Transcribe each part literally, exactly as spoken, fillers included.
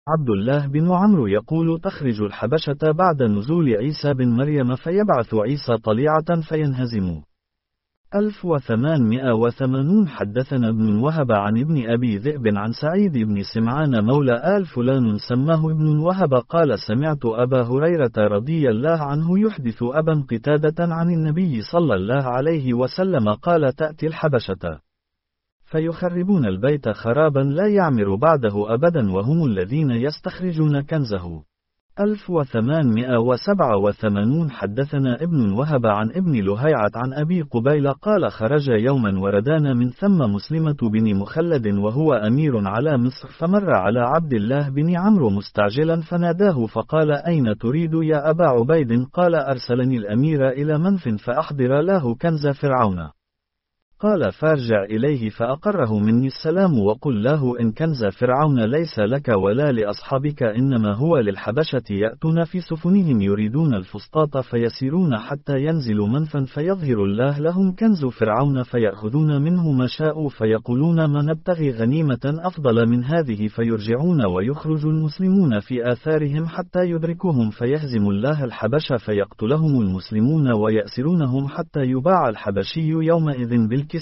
عبد الله بن عمرو يقول تخرج الحبشة بعد نزول عيسى بن مريم فيبعث عيسى طليعة فينهزم. ألف وثمانمائة وثمانون حدثنا ابن وهب عن ابن أبي ذئب عن سعيد بن سمعان مولى آل فلان سماه ابن وهب قال سمعت أبا هريرة رضي الله عنه يحدث أبا قتادة عن النبي صلى الله عليه وسلم قال تأتي الحبشة فيخربون البيت خرابا لا يعمر بعده أبدا وهم الذين يستخرجون كنزه. ألف وثمانمائة وسبعة وثمانون حدثنا ابن وهب عن ابن لهيعة عن أبي قبيل قال خرج يوما وردان من ثم مسلمة بن مخلد وهو أمير على مصر فمر على عبد الله بن عمرو مستعجلا فناداه فقال أين تريد يا أبا عبيد قال أرسلني الأمير إلى منف فأحضر له كنز فرعون. قال فارجع إليه فأقره مني السلام وقل له إن كنز فرعون ليس لك ولا لأصحابك إنما هو للحبشة يأتون في سفنهم يريدون الفسطاط فيسيرون حتى ينزلوا منفا فيظهر الله لهم كنز فرعون فيأخذون منه ما شاءوا فيقولون ما نبتغي غنيمة أفضل من هذه فيرجعون ويخرج المسلمون في آثارهم حتى يدركوهم فيهزم الله الحبش فيقتلهم المسلمون ويأسرونهم حتى يباع الحبشي يومئذ بالكساء.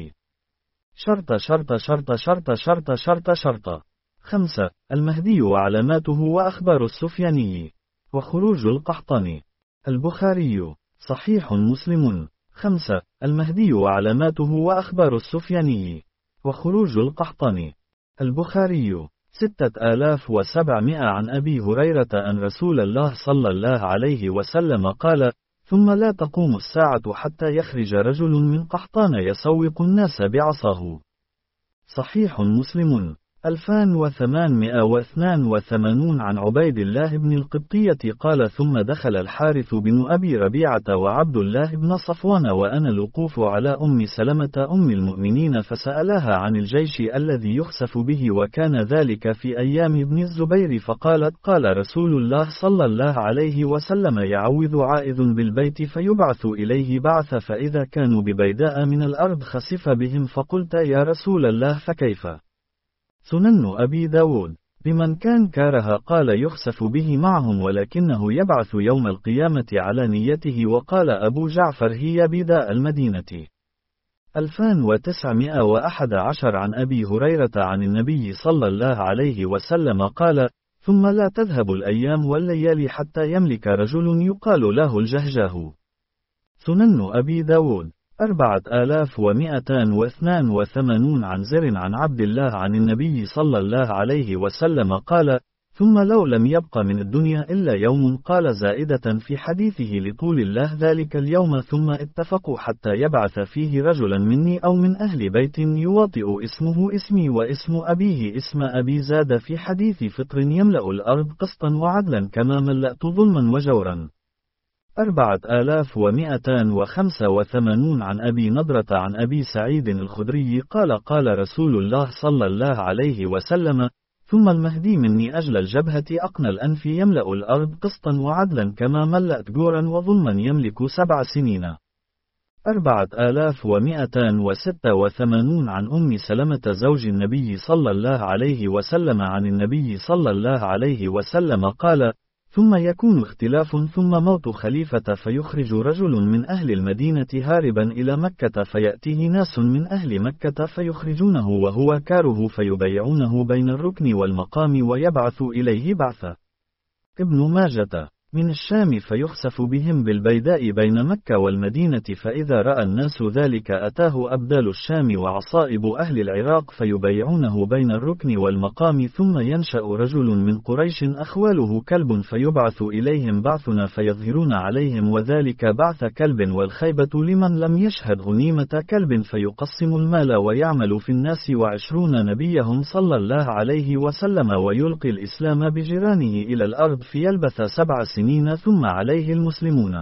شرط شرط شرط شرط شرط شرط شرط. خمسة. المهدي وعلاماته وأخبار السفياني وخروج القحطاني. البخاري صحيح مسلم. خمسة. المهدي وعلاماته وأخبار السفياني وخروج القحطاني. البخاري ستة آلاف وسبعمائة عن أبي هريرة أن رسول الله صلى الله عليه وسلم قال ثم لا تقوم الساعة حتى يخرج رجل من قحطان يسوق الناس بعصاه. صحيح مسلم. ألفان وثمانمائة واثنان وثمانون عن عبيد الله بن القبطية قال ثم دخل الحارث بن أبي ربيعة وعبد الله بن صفوان وأنا الوقوف على أم سلمة أم المؤمنين فسألها عن الجيش الذي يخسف به وكان ذلك في أيام ابن الزبير فقالت قال رسول الله صلى الله عليه وسلم يعوذ عائذ بالبيت فيبعث إليه بعث فإذا كانوا ببيداء من الأرض خسف بهم فقلت يا رسول الله فكيف؟ سنن أبي داود بمن كان كاره قال يخسف به معهم ولكنه يبعث يوم القيامة على نيته وقال أبو جعفر هي بداء المدينة. ألفان وتسعمائة وأحد عشر عن أبي هريرة عن النبي صلى الله عليه وسلم قال ثم لا تذهب الأيام والليالي حتى يملك رجل يقال له الجهجاه. سنن أبي داود أربعة آلاف ومئتان واثنان وثمانون عن زر عن عبد الله عن النبي صلى الله عليه وسلم قال ثم لو لم يبق من الدنيا إلا يوم قال زائدة في حديثه لطول الله ذلك اليوم ثم اتفقوا حتى يبعث فيه رجلا مني أو من أهل بيت يواطئ اسمه اسمي واسم أبيه اسم أبي زاد في حديث فطر يملأ الأرض قسطا وعدلا كما ملأت ظلما وجورا. أربعة آلاف ومئتان وخمسة وثمانون عن أبي نضرة عن أبي سعيد الخدري قال قال رسول الله صلى الله عليه وسلم ثم المهدي مني أجل الجبهة أقنى الأنف يملأ الأرض قسطا وعدلا كما ملأت جورا وظلما يملك سبع سنين. أربعة آلاف ومئتان وستة وثمانون عن أم سلمة زوج النبي صلى الله عليه وسلم عن النبي صلى الله عليه وسلم قال ثم يكون اختلاف ثم موت خليفة فيخرج رجل من أهل المدينة هاربا إلى مكة فيأتيه ناس من أهل مكة فيخرجونه وهو كاره فيبيعونه بين الركن والمقام ويبعث إليه بعثا. ابن ماجة من الشام فيخسف بهم بالبيداء بين مكة والمدينة فإذا رأى الناس ذلك أتاه أبدال الشام وعصائب أهل العراق فيبيعونه بين الركن والمقام ثم ينشأ رجل من قريش أخواله كلب فيبعث إليهم بعثنا فيظهرون عليهم وذلك بعث كلب والخيبة لمن لم يشهد غنيمة كلب فيقسم المال ويعمل في الناس وعشرون نبيهم صلى الله عليه وسلم ويلقي الإسلام بجيرانه إلى الأرض فيلبث سبع سنين ثم عليه المسلمون.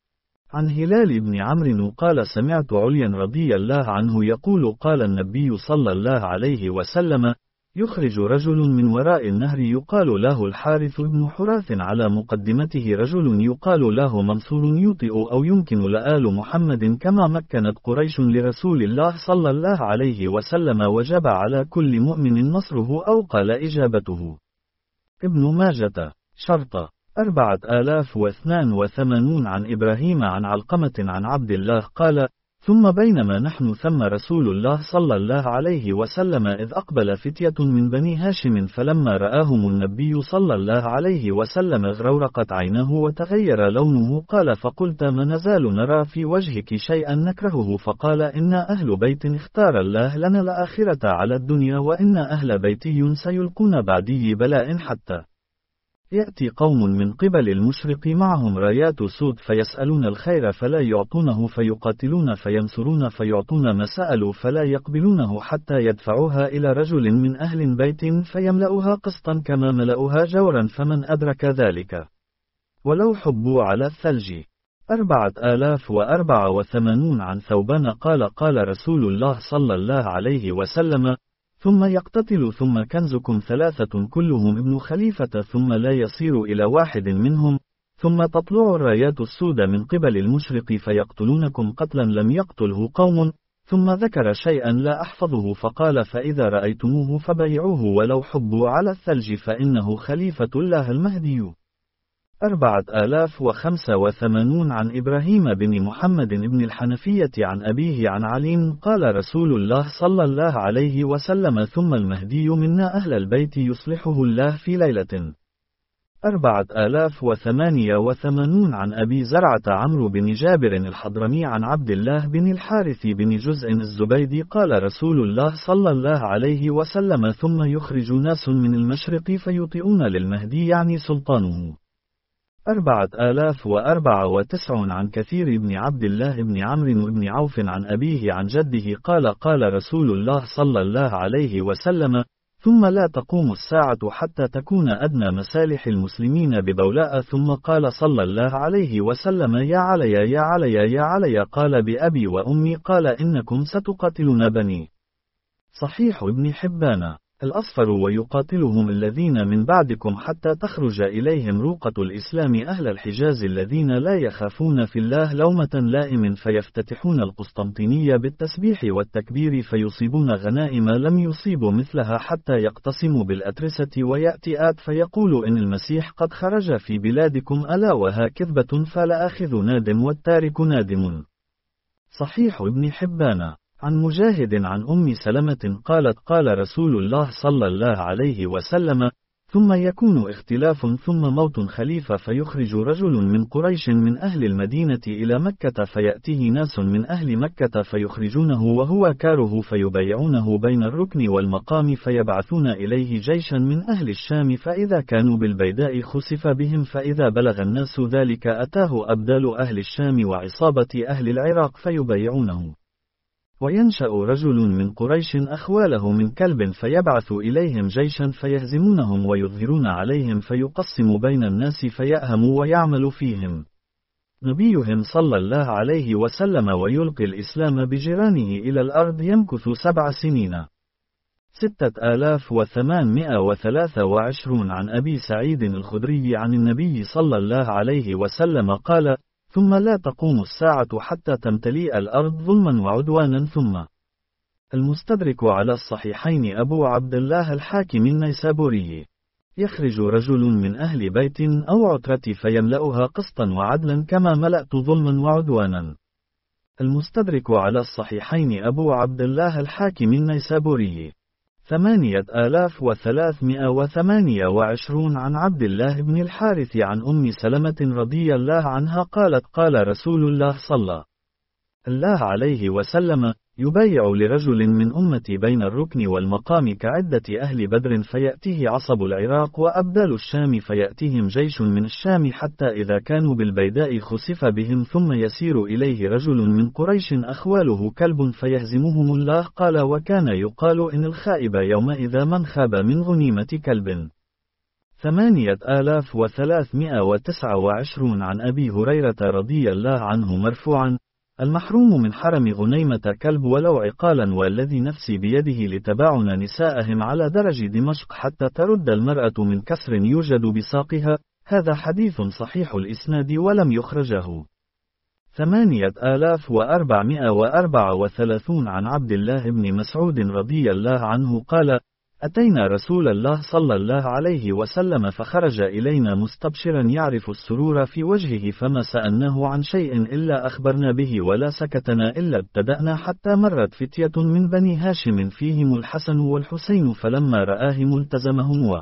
عن هلال بن عمرو قال سمعت عليا رضي الله عنه يقول قال النبي صلى الله عليه وسلم يخرج رجل من وراء النهر يقال له الحارث بن حراث على مقدمته رجل يقال له منصور يطئ أو يمكن لآل محمد كما مكنت قريش لرسول الله صلى الله عليه وسلم وجب على كل مؤمن نصره أو قال إجابته. ابن ماجة. شرطة. أربعة آلاف واثنان وثمانون عن إبراهيم عن علقمة عن عبد الله قال: ثم بينما نحن ثم رسول الله صلى الله عليه وسلم إذ أقبل فتية من بني هاشم فلما رآهم النبي صلى الله عليه وسلم اغرورقت عيناه وتغير لونه قال: فقلت ما نزال نرى في وجهك شيئا نكرهه؟ فقال: إنا أهل بيت اختار الله لنا الآخرة على الدنيا وإن أهل بيتي سيلقون بعدي بلاء حتى يأتي قوم من قبل المشرق معهم رايات سود فيسألون الخير فلا يعطونه فيقاتلون فينصرون فيعطون ما سألوا فلا يقبلونه حتى يدفعوها إلى رجل من أهل بيت فيملأها قسطا كما ملأوها جورا فمن أدرك ذلك ولو حبوا على الثلج. أربعة آلاف وأربعة وثمانون عن ثوبان قال: قال رسول الله صلى الله عليه وسلم: ثم يقتتل ثم كنزكم ثلاثة كلهم ابن خليفة ثم لا يصير إلى واحد منهم، ثم تطلع الرايات السود من قبل المشرق فيقتلونكم قتلا لم يقتله قوم، ثم ذكر شيئا لا أحفظه فقال: فإذا رأيتموه فبيعوه ولو حبوا على الثلج فإنه خليفة الله المهدي. أربعة آلاف وخمسة وثمانون عن إبراهيم بن محمد بن الحنفية عن أبيه عن علي قال: رسول الله صلى الله عليه وسلم: ثم المهدي منا أهل البيت يصلحه الله في ليلة. أربعة آلاف وثمانية وثمانون عن أبي زرعة عمرو بن جابر الحضرمي عن عبد الله بن الحارث بن جزء الزبيدي قال: رسول الله صلى الله عليه وسلم: ثم يخرج ناس من المشرق فيطيعون للمهدي يعني سلطانه. أربعة آلاف وأربعة وتسعون عن كثير بن عبد الله بن عمرو بن عوف عن أبيه عن جده قال: قال رسول الله صلى الله عليه وسلم: ثم لا تقوم الساعة حتى تكون أدنى مسالح المسلمين ببولاء. ثم قال صلى الله عليه وسلم: يا علي يا علي يا علي. قال: بأبي وأمي. قال: إنكم ستقاتلون بني. صحيح ابن حبان. الأصفر ويقاتلهم الذين من بعدكم حتى تخرج إليهم روقة الإسلام أهل الحجاز الذين لا يخافون في الله لومة لائم فيفتتحون القسطنطينية بالتسبيح والتكبير فيصيبون غنائم لم يصيبوا مثلها حتى يقتسموا بالأترسة ويأتي آت فيقول: إن المسيح قد خرج في بلادكم ألا وها كذبة فلآخذ نادم والتارك نادم. صحيح ابن حبان. عن مجاهد عن أم سلمة قالت: قال رسول الله صلى الله عليه وسلم: ثم يكون اختلاف ثم موت خليفة فيخرج رجل من قريش من أهل المدينة إلى مكة فيأتيه ناس من أهل مكة فيخرجونه وهو كاره فيبايعونه بين الركن والمقام فيبعثون إليه جيشا من أهل الشام فإذا كانوا بالبيداء خسف بهم فإذا بلغ الناس ذلك أتاه أبدال أهل الشام وعصابة أهل العراق فيبايعونه. وينشأ رجل من قريش أخواله من كلب فيبعث إليهم جيشا فيهزمونهم ويظهرون عليهم فيقسم بين الناس فيأهم ويعمل فيهم نبيهم صلى الله عليه وسلم ويلقي الإسلام بجيرانه إلى الأرض يمكث سبع سنين. ستة آلاف وثمانمائة وثلاثة وعشرون عن أبي سعيد الخدري عن النبي صلى الله عليه وسلم قال: ثم لا تقوم الساعة حتى تمتلئ الأرض ظلما وعدوانا. ثم المستدرك على الصحيحين أبو عبد الله الحاكم النيسابوري: يخرج رجل من أهل بيت أو عترة فيملأها قسطا وعدلا كما ملأت ظلما وعدوانا. المستدرك على الصحيحين أبو عبد الله الحاكم النيسابوري. ثمانية آلاف وثلاثمائة وثمانية وعشرون عن عبد الله بن الحارث عن أم سلمة رضي الله عنها قالت: قال رسول الله صلى الله عليه وسلم: يبايع لرجل من أمتي بين الركن والمقام كعدة أهل بدر فيأتيه عصب العراق وأبدال الشام فيأتيهم جيش من الشام حتى إذا كانوا بالبيداء خسف بهم ثم يسير إليه رجل من قريش أخواله كلب فيهزمهم الله. قال: وكان يقال إن الخائب يومئذ من خاب من غنيمة كلب. ثمانية آلاف وثلاثمائة وتسعة وعشرون عن أبي هريرة رضي الله عنه مرفوعا: المحروم من حرم غنيمة كلب ولو عقالا والذي نفسي بيده لتباعن نساءهم على درج دمشق حتى ترد المرأة من كسر يوجد بساقها. هذا حديث صحيح الإسناد ولم يخرجه. ثمانية آلاف وأربعمائة وأربعة وثلاثون عن عبد الله بن مسعود رضي الله عنه قال: أتينا رسول الله صلى الله عليه وسلم فخرج إلينا مستبشرا يعرف السرور في وجهه، فما سألناه عن شيء إلا أخبرنا به ولا سكتنا إلا ابتدأنا، حتى مرت فتية من بني هاشم فيهم الحسن والحسين، فلما رآهم التزمهم و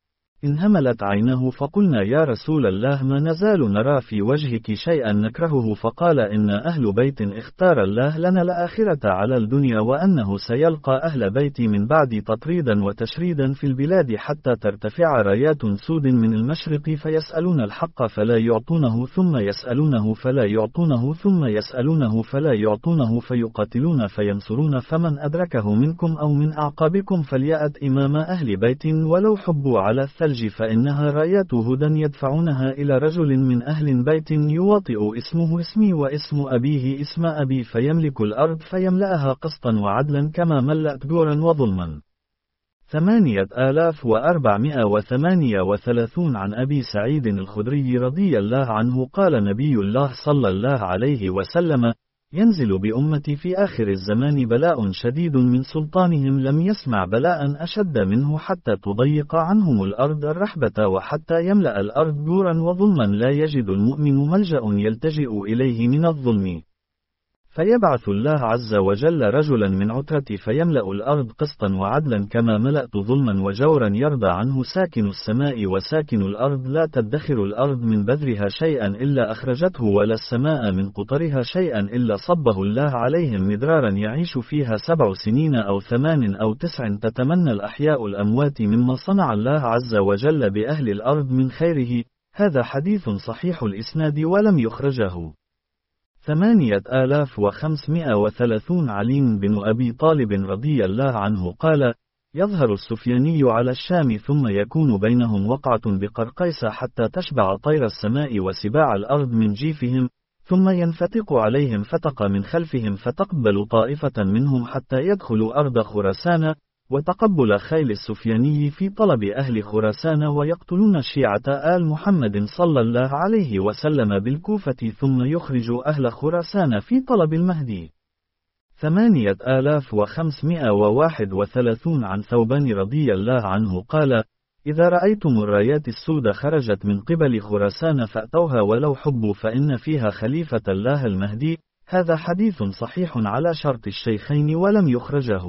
انهملت عينه، فقلنا يا رسول الله ما نزال نرى في وجهك شيئا نكرهه، فقال إن أهل بيت اختار الله لنا الآخرة على الدنيا، وأنه سيلقى أهل بيتي من بعد تطريدا وتشريدا في البلاد حتى ترتفع رايات سود من المشرق، فيسألون الحق فلا يعطونه، ثم يسألونه فلا يعطونه، ثم يسألونه فلا يعطونه، فيقاتلون فينصرون، فمن أدركه منكم أو من أعقابكم فليأت إمام أهل بيت ولو حبوا على الثلج، فإنها رايات هدى يدفعونها إلى رجل من أهل بيت يواطئ اسمه اسمي واسم أبيه اسم أبي، فيملك الأرض فيملأها قسطا وعدلا كما ملأت جورا وظلما. ثمانية آلاف وأربعمائة وثمانية وثلاثون عن أبي سعيد الخدري رضي الله عنه قال نبي الله صلى الله عليه وسلم: ينزل بأمتي في آخر الزمان بلاء شديد من سلطانهم لم يسمع بلاء أشد منه، حتى تضيق عنهم الأرض الرحبة وحتى يملأ الأرض جورا وظلما، لا يجد المؤمن ملجأ يلتجئ إليه من الظلم، فيبعث الله عز وجل رجلا من عترتي فيملأ الأرض قسطا وعدلا كما ملأت ظلما وجورا، يرضى عنه ساكن السماء وساكن الأرض، لا تدخر الأرض من بذرها شيئا إلا أخرجته، ولا السماء من قطرها شيئا إلا صبه الله عليهم مدرارا، يعيش فيها سبع سنين أو ثمان أو تسع، تتمنى الأحياء الأموات مما صنع الله عز وجل بأهل الأرض من خيره. هذا حديث صحيح الإسناد ولم يخرجه. ثمانية آلاف وخمسمائة وثلاثون علي بن أبي طالب رضي الله عنه قال: يظهر السفياني على الشام ثم يكون بينهم وقعة بقرقيس حتى تشبع طير السماء وسباع الأرض من جيفهم، ثم ينفتق عليهم فتق من خلفهم فتقبل طائفة منهم حتى يدخلوا أرض خراسان، وتقبل خيل السفياني في طلب أهل خراسان، ويقتلون شيعة آل محمد صلى الله عليه وسلم بالكوفة، ثم يخرج أهل خراسان في طلب المهدي. ثمانية آلاف وخمسمائة وواحد وثلاثون عن ثوبان رضي الله عنه قال: إذا رأيتم الرايات السود خرجت من قبل خراسان فأتوها ولو حبوا، فإن فيها خليفة الله المهدي. هذا حديث صحيح على شرط الشيخين ولم يخرجه.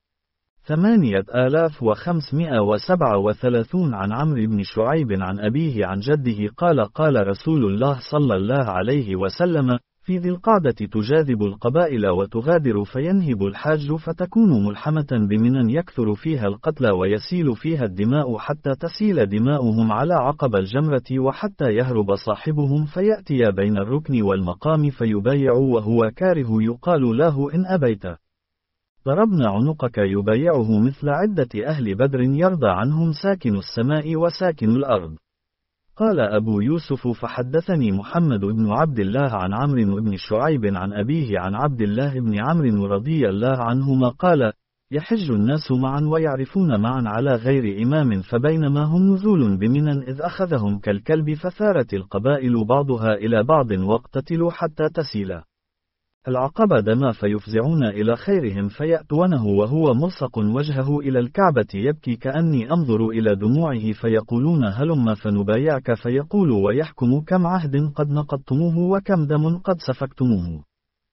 ثمانية آلاف وخمسمائة وسبعة وثلاثون عن عمرو بن شعيب عن أبيه عن جده قال: قال رسول الله صلى الله عليه وسلم: في ذي القعدة تجاذب القبائل وتغادر، فينهب الحاج فتكون ملحمة بمنى يكثر فيها القتلى ويسيل فيها الدماء، حتى تسيل دماؤهم على عقب الجمرة، وحتى يهرب صاحبهم فيأتي بين الركن والمقام فيبايع وهو كاره، يقال له: إن أبيت ضربنا عنقك، يبايعه مثل عدة أهل بدر يرضى عنهم ساكن السماء وساكن الأرض. قال أبو يوسف: فحدثني محمد بن عبد الله عن عمرو بن شعيب عن أبيه عن عبد الله بن عمرو رضي الله عنهما قال: يحج الناس معا ويعرفون معا على غير إمام، فبينما هم نزول بمنى إذ أخذهم كالكلب، فثارت القبائل بعضها إلى بعض واقتتلوا حتى تسيل العقبة دما، فيفزعون إلى خيرهم فيأتونه وهو ملصق وجهه إلى الكعبة يبكي كأني أنظر إلى دموعه، فيقولون: هلم فنبايعك، فيقول ويحكم: كم عهد قد نقضتموه وكم دم قد سفكتموه،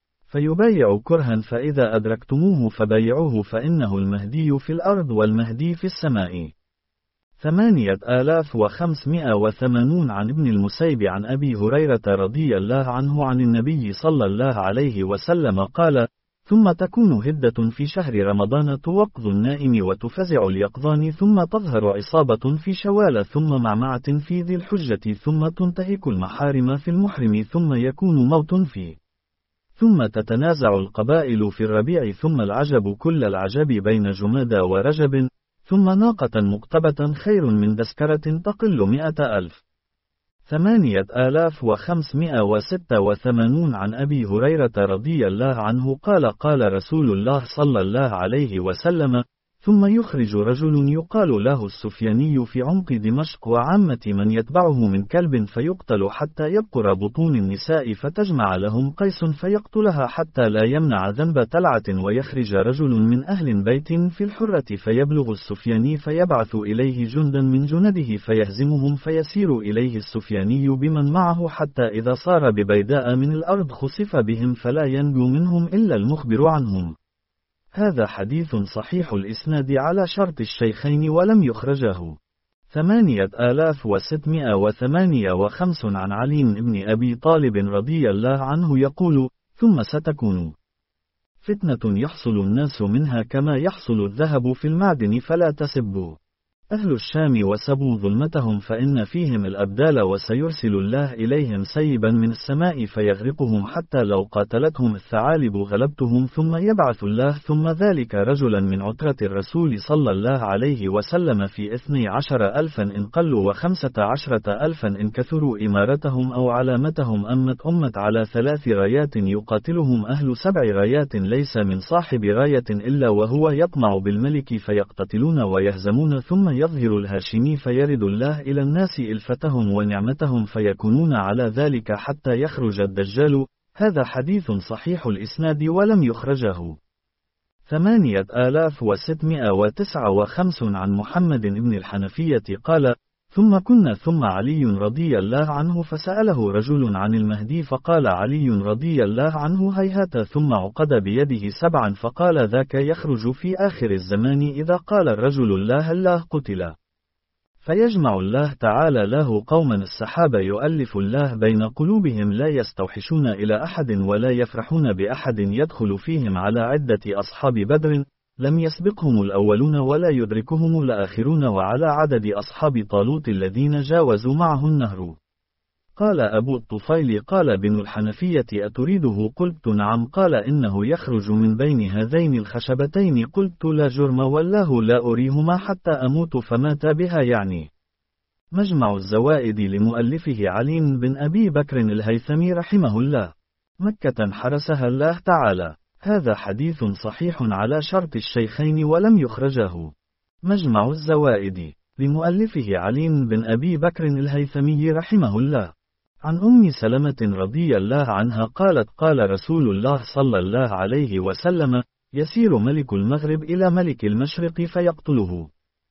فيبايع كرها، فإذا أدركتموه فبايعوه، فإنه المهدي في الأرض والمهدي في السماء. ثمانية آلاف وخمسمائة وثمانون عن ابن المسيب عن أبي هريرة رضي الله عنه عن النبي صلى الله عليه وسلم قال: ثم تكون هدة في شهر رمضان توقظ النائم وتفزع اليقظان، ثم تظهر عصابة في شوال، ثم معمعة في ذي الحجة، ثم تنتهك المحارم في المحرم، ثم يكون موت فيه، ثم تتنازع القبائل في الربيع، ثم العجب كل العجب بين جمادى ورجب، ثم ناقة مقتبة خير من دسكرة تقل مئة ألف. ثمانية آلاف وخمسمائة وستة وثمانون عن أبي هريرة رضي الله عنه قال: قال رسول الله صلى الله عليه وسلم: ثم يخرج رجل يقال له السفياني في عمق دمشق وعامة من يتبعه من كلب فيقتل حتى يبقر بطون النساء فتجمع لهم قيس فيقتلها حتى لا يمنع ذنب تلعة ويخرج رجل من أهل بيت في الحرة فيبلغ السفياني فيبعث إليه جندا من جنده فيهزمهم فيسير إليه السفياني بمن معه حتى إذا صار ببيداء من الأرض خسف بهم فلا ينجو منهم إلا المخبر عنهم. هذا حديث صحيح الإسناد على شرط الشيخين ولم يخرجه. ثمانية آلاف وستمائة وثمانية وخمسين عن علي بن أبي طالب رضي الله عنه يقول: ثم ستكون فتنة يحصل الناس منها كما يحصل الذهب في المعدن فلا تسبوا أهل الشام وسبوا ظلمتهم فإن فيهم الأبدال وسيرسل الله إليهم سيبا من السماء فيغرقهم حتى لو قاتلتهم الثعالب غلبتهم ثم يبعث الله ثم ذلك رجلا من عترة الرسول صلى الله عليه وسلم في اثني عشر ألفا إن قلوا وخمسة عشرة ألفا إن كثروا إمارتهم أو علامتهم أمت أمت على ثلاث رايات يقاتلهم أهل سبع رايات ليس من صاحب راية إلا وهو يطمع بالملك فيقتتلون ويهزمون ثم يظهر الهاشمي فيرد الله إلى الناس إلفتهم ونعمتهم فيكونون على ذلك حتى يخرج الدجال. هذا حديث صحيح الإسناد ولم يخرجه. ثمانية آلاف وستمائة وتسعة وخمسين عن محمد بن الحنفية قال: ثم كنا ثم علي رضي الله عنه فسأله رجل عن المهدي فقال علي رضي الله عنه: هيهات. ثم عقد بيده سبعا فقال: ذاك يخرج في آخر الزمان إذا قال الرجل الله الله قتل، فيجمع الله تعالى له قوما السحاب يؤلف الله بين قلوبهم لا يستوحشون إلى أحد ولا يفرحون بأحد يدخل فيهم على عدة أصحاب بدر لم يسبقهم الأولون ولا يدركهم الآخرون وعلى عدد أصحاب طالوت الذين جاوزوا معه النهر. قال أبو الطفيل: قال ابن الحنفية: أتريده؟ قلت: نعم. قال: إنه يخرج من بين هذين الخشبتين. قلت: لا جرم والله لا أريهما حتى أموت. فمات بها يعني. مجمع الزوائد لمؤلفه علي بن أبي بكر الهيثمي رحمه الله. مكة حرسها الله تعالى. هذا حديث صحيح على شرط الشيخين ولم يخرجه. مجمع الزوائد لمؤلفه علي بن أبي بكر الهيثمي رحمه الله. عن أم سلمة رضي الله عنها قالت: قال رسول الله صلى الله عليه وسلم: يسير ملك المغرب إلى ملك المشرق فيقتله،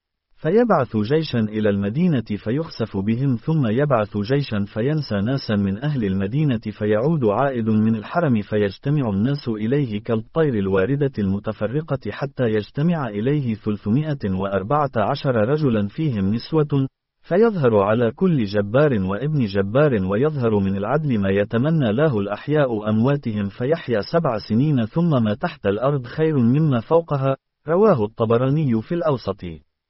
فيبعث جيشا إلى المدينة فيخسف بهم، ثم يبعث جيشا فينسى ناسا من أهل المدينة فيعود عائد من الحرم فيجتمع الناس إليه كالطير الواردة المتفرقة حتى يجتمع إليه ثلاثمائة وأربعة عشر رجلا فيهم نسوة، فيظهر على كل جبار وابن جبار ويظهر من العدل ما يتمنى له الأحياء أمواتهم فيحيا سبع سنين ثم ما تحت الأرض خير مما فوقها. رواه الطبراني في الأوسط.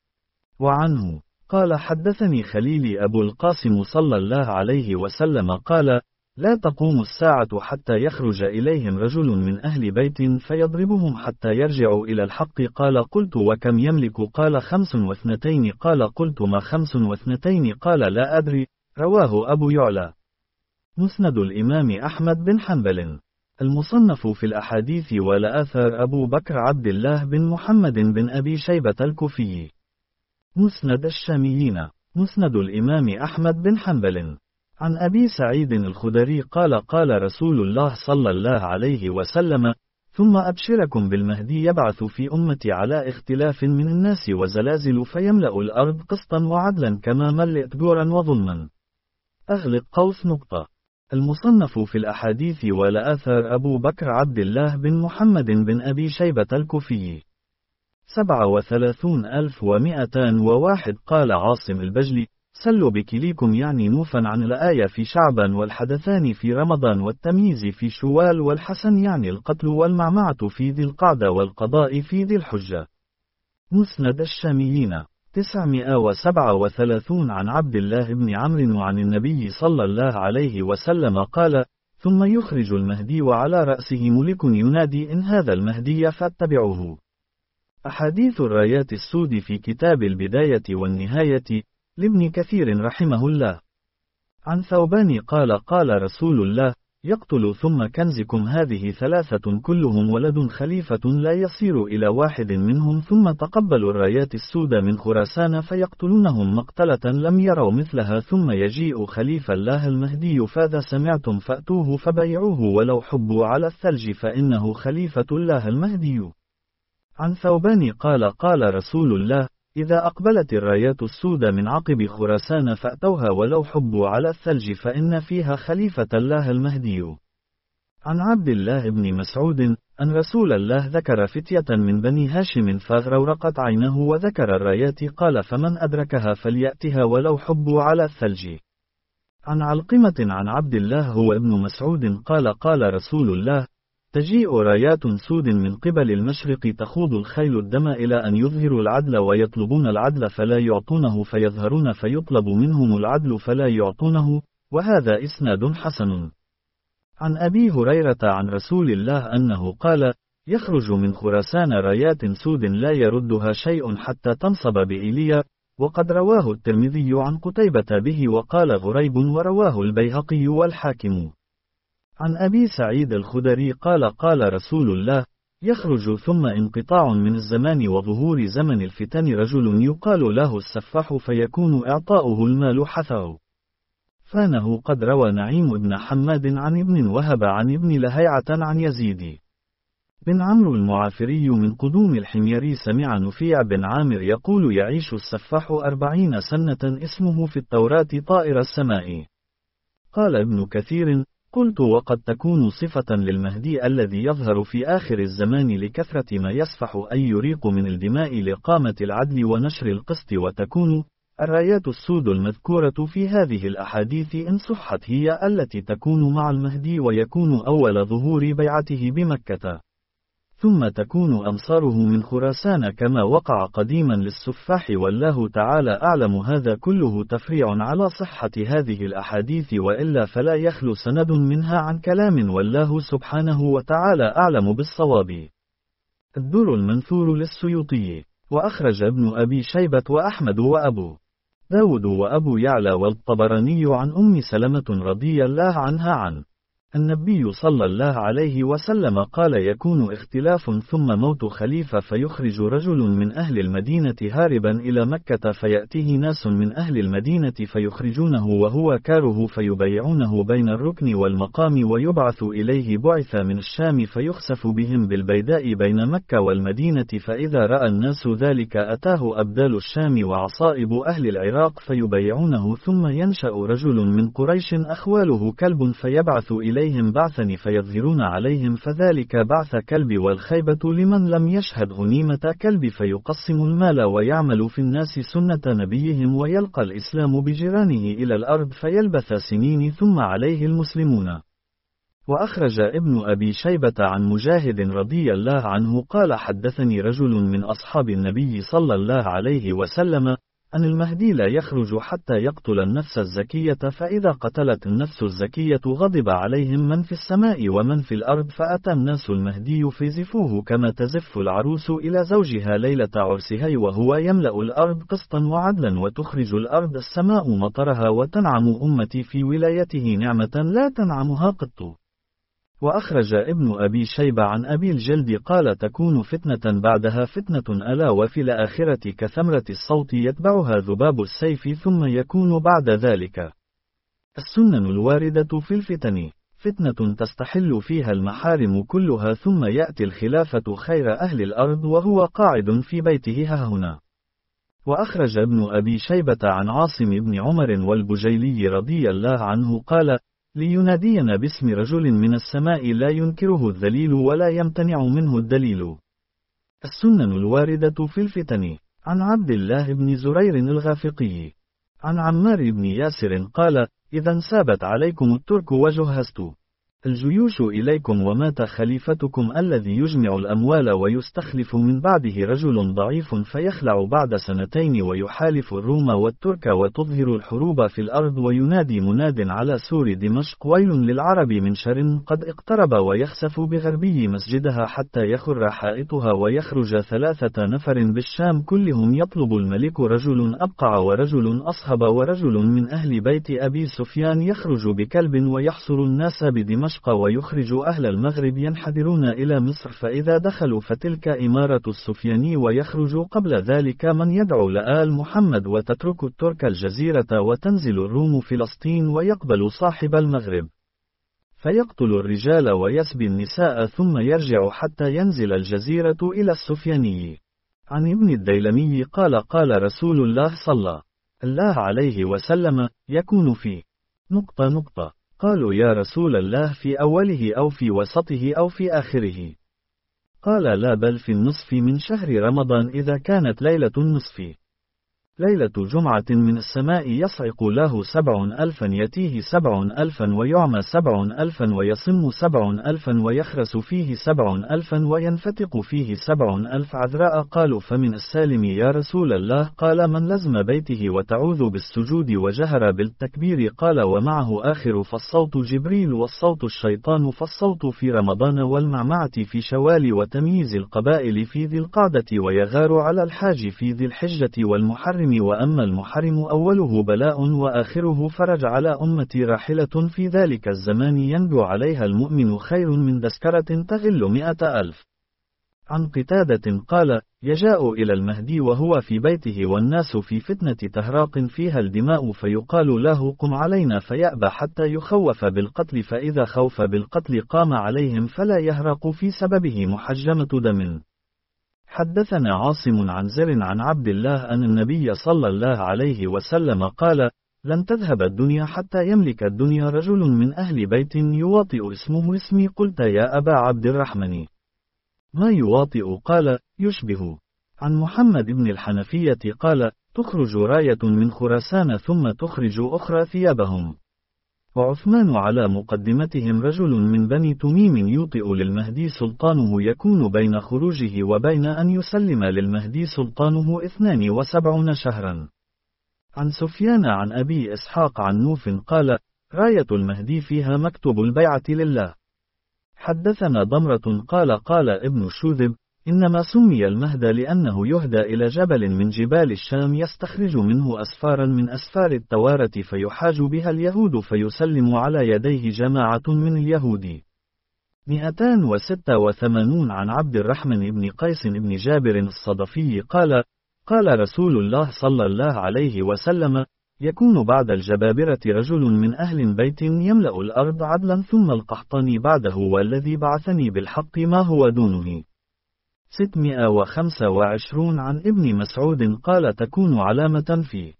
وعنه قال: حدثني خليلي أبو القاسم صلى الله عليه وسلم قال: لا تقوم الساعة حتى يخرج إليهم رجل من أهل بيت فيضربهم حتى يرجعوا إلى الحق. قال: قلت: وكم يملك؟ قال: خمس واثنتين. قال: قلت: ما خمس واثنتين؟ قال: لا أدري. رواه أبو يعلى. مسند الإمام أحمد بن حنبل. المصنف في الأحاديث والآثار أبو بكر عبد الله بن محمد بن أبي شيبة الكوفي. مسند الشاميين. مسند الإمام أحمد بن حنبل. عن أبي سعيد الخدري قال: قال رسول الله صلى الله عليه وسلم: ثم أبشركم بالمهدي يبعث في أمتي على اختلاف من الناس وزلازل فيملأ الأرض قسطا وعدلا كما ملئت جورا وظلما. أغلق قوس نقطة. المصنف في الأحاديث والآثار أبو بكر عبد الله بن محمد بن أبي شيبة الكوفي. سبعة وثلاثون ألف ومئتان وواحد. قال عاصم البجلي: سلوا بكليكم يعني نوفا عن الآية في شعبان والحدثان في رمضان والتمييز في شوال والحسن يعني القتل والمعمعة في ذي القعدة والقضاء في ذي الحجة. مسند الشاميين. تسعمائة وسبعة وثلاثون عن عبد الله بن عمرو عن النبي صلى الله عليه وسلم قال: ثم يخرج المهدي وعلى رأسه ملك ينادي: إن هذا المهدي فاتبعوه. أحاديث الرايات السود في كتاب البداية والنهاية لابن كثير رحمه الله. عن ثوبان قال: قال رسول الله: يقتل ثم كنزكم هذه ثلاثة كلهم ولد خليفة لا يصير إلى واحد منهم ثم تقبلوا الرايات السود من خراسان فيقتلونهم مقتلة لم يروا مثلها ثم يجيء خليفة الله المهدي فاذا سمعتم فأتوه فبايعوه ولو حبوا على الثلج فإنه خليفة الله المهدي. عن ثوبان قال قال رسول الله: إذا أقبلت الرايات السود من عقب خراسان فأتوها ولو حبوا على الثلج فإن فيها خليفة الله المهدي. عن عبد الله بن مسعود أن رسول الله ذكر فتية من بني هاشم فاغرورقت عينه وذكر الرايات قال: فمن أدركها فليأتها ولو حبوا على الثلج. عن علقمة عن عبد الله هو ابن مسعود قال قال رسول الله: تجيء رايات سود من قبل المشرق تخوض الخيل الدم إلى أن يظهروا العدل ويطلبون العدل فلا يعطونه فيظهرون فيطلب منهم العدل فلا يعطونه، وهذا إسناد حسن. عن أبي هريرة عن رسول الله أنه قال: يخرج من خراسان رايات سود لا يردها شيء حتى تنصب بإيليا، وقد رواه الترمذي عن قتيبة به وقال غريب ورواه البيهقي والحاكم. عن أبي سعيد الخدري قال قال رسول الله: يخرج ثم انقطاع من الزمان وظهور زمن الفتن رجل يقال له السفاح فيكون إعطاؤه المال حثه. فانه قد روى نعيم بن حماد عن ابن وهب عن ابن لهيعة عن يزيد بن عمرو المعافري من قدوم الحميري سمع نفيع بن عامر يقول: يعيش السفاح أربعين سنة اسمه في التوراة طائر السماء. قال ابن كثير: قلت: وقد تكون صفة للمهدي الذي يظهر في آخر الزمان لكثرة ما يسفح أي يريق من الدماء لقامة العدل ونشر القسط، وتكون الرايات السود المذكورة في هذه الأحاديث إن صحت هي التي تكون مع المهدي ويكون أول ظهور بيعته بمكة، ثم تكون أمصاره من خراسان كما وقع قديما للسفاح، والله تعالى أعلم. هذا كله تفريع على صحة هذه الأحاديث، وإلا فلا يخلو سند منها عن كلام، والله سبحانه وتعالى أعلم بالصواب. الدر المنثور للسيوطي. وأخرج ابن أبي شيبة وأحمد وأبو داود وأبو يعلى والطبراني عن أم سلمة رضي الله عنها عن النبي صلى الله عليه وسلم قال: يكون اختلاف ثم موت خليفة فيخرج رجل من أهل المدينة هاربا إلى مكة فيأتيه ناس من أهل المدينة فيخرجونه وهو كاره فيبيعونه بين الركن والمقام، ويبعث إليه بعث من الشام فيخسف بهم بالبيداء بين مكة والمدينة، فإذا رأى الناس ذلك أتاه أبدال الشام وعصائب أهل العراق فيبيعونه، ثم ينشأ رجل من قريش أخواله كلب فيبعث إليه إليهم بعثا فيظهرون عليهم، فذلك بعث كلب، والخيبة لمن لم يشهد غنيمة كلب، فيقسم المال ويعمل في الناس سنة نبيهم، ويلقى الإسلام بجيرانه إلى الأرض فيلبث سنين ثم عليه المسلمون. وأخرج ابن أبي شيبة عن مجاهد رضي الله عنه قال: حدثني رجل من أصحاب النبي صلى الله عليه وسلم أن المهدي لا يخرج حتى يقتل النفس الزكية، فإذا قتلت النفس الزكية غضب عليهم من في السماء ومن في الأرض، فأتى الناس المهدي فيزفوه كما تزف العروس إلى زوجها ليلة عرسها، وهو يملأ الأرض قسطا وعدلا، وتخرج الأرض السماء مطرها، وتنعم أمتي في ولايته نعمة لا تنعمها قط. وأخرج ابن أبي شيبة عن أبي الجلد قال: تكون فتنة بعدها فتنة، ألا وفي الآخرة كثمرة الصوت يتبعها ذباب السيف، ثم يكون بعد ذلك السنن الواردة في الفتن، فتنة تستحل فيها المحارم كلها، ثم يأتي الخلافة خير أهل الأرض وهو قاعد في بيته هاهنا. وأخرج ابن أبي شيبة عن عاصم بن عمر والبجيلي رضي الله عنه قال: لينادين باسم رجل من السماء لا ينكره الذليل ولا يمتنع منه الدليل. السنن الواردة في الفتن. عن عبد الله بن زرير الغافقي عن عمار بن ياسر قال: إذا انسابت عليكم الترك وجهزت الجيوش إليكم ومات خليفتكم الذي يجمع الأموال ويستخلف من بعده رجل ضعيف فيخلع بعد سنتين ويحالف الروم والترك وتظهر الحروب في الأرض، وينادي مناد على سور دمشق: ويل للعرب من شر قد اقترب، ويخسف بغربي مسجدها حتى يخر حائطها، ويخرج ثلاثة نفر بالشام كلهم يطلب الملك، رجل أبقع ورجل أصهب ورجل من أهل بيت أبي سفيان، يخرج بكلب ويحصر الناس بدمشق دمشق ويخرج أهل المغرب ينحدرون إلى مصر، فإذا دخلوا فتلك إمارة السفياني، ويخرج قبل ذلك من يدعو لآل محمد، وتترك الترك الجزيرة وتنزل الروم فلسطين، ويقبل صاحب المغرب فيقتل الرجال ويسبي النساء، ثم يرجع حتى ينزل الجزيرة إلى السفياني. عن ابن الديلمي قال قال رسول الله صلى الله عليه وسلم: يكون في نقطة نقطة. قالوا يا رسول الله في أوله أو في وسطه أو في آخره؟ قال لا، بل في النصف من شهر رمضان إذا كانت ليلة النصف ليلة جمعة من السماء، يصعق له سبع ألفا، يتيه سبع ألفا، ويعمى سبع ألفا، ويصم سبع ألفا، ويخرس فيه سبع ألفا، وينفتق فيه سبع ألف عذراء. قالوا فمن السالم يا رسول الله؟ قال من لزم بيته وتعوذ بالسجود وجهر بالتكبير. قال ومعه آخر، فالصوت جبريل والصوت الشيطان، فالصوت في رمضان والمعمعة في شوال، وتمييز القبائل في ذي القعدة، ويغار على الحاج في ذي الحجة والمحرم. وأما المحرم أوله بلاء وآخره فرج على أمتي. راحلة في ذلك الزمان ينبع عليها المؤمن خير من دسكرة تغل مئة ألف. عن قتادة قال: يجاء إلى المهدي وهو في بيته والناس في فتنة تهراق فيها الدماء، فيقال له قم علينا، فيأبى حتى يخوف بالقتل، فإذا خوف بالقتل قام عليهم فلا يهرق في سببه محجمة دم. حدثنا عاصم عن زر عن عبد الله أن النبي صلى الله عليه وسلم قال: لن تذهب الدنيا حتى يملك الدنيا رجل من أهل بيت يواطئ اسمه اسمي. قلت يا أبا عبد الرحمن ما يواطئ؟ قال: يشبه. عن محمد بن الحنفية قال: تخرج راية من خراسان ثم تخرج أخرى ثيابهم، وعثمان على مقدمتهم رجل من بني تميم يوطئ للمهدي سلطانه، يكون بين خروجه وبين أن يسلم للمهدي سلطانه اثنان وسبعون شهرا. عن سفيان عن أبي إسحاق عن نوف قال: راية المهدي فيها مكتوب البيعة لله. حدثنا ضمرة قال قال ابن شوذب: إنما سمي المهدى لأنه يهدى إلى جبل من جبال الشام، يستخرج منه أسفارا من أسفار التوارة، فيحاج بها اليهود، فيسلم على يديه جماعة من اليهود. مئتان وستة وثمانون. عن عبد الرحمن بن قيس بن جابر الصدفي قال: قال رسول الله صلى الله عليه وسلم: يكون بعد الجبابرة رجل من أهل بيت يملأ الأرض عدلا، ثم القحطاني بعده، والذي بعثني بالحق ما هو دونه. ستمائة وخمسة وعشرون. عن ابن مسعود قال: تكون علامة فيه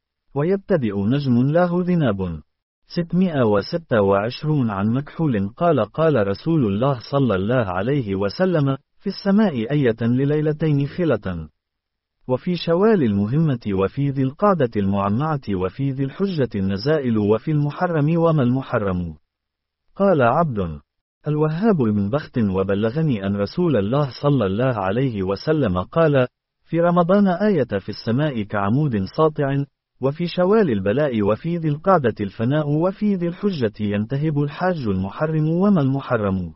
ويبتدئ نجم له ذناب. ستمائة وستة وعشرون. عن مكحول قال: قال رسول الله صلى الله عليه وسلم: في السماء آية لليلتين خلة، وفي شوال المهمة، وفي ذي القعدة المعمعة، وفي ذي الحجة النزائل، وفي المحرم. وما المحرم؟ قال عبد الوهاب بن بخت: وبلغني أن رسول الله صلى الله عليه وسلم قال: في رمضان آية في السماء كعمود ساطع، وفي شوال البلاء، وفي ذي القعدة الفناء، وفي ذي الحجة ينتهب الحاج المحرم. وما المحرم؟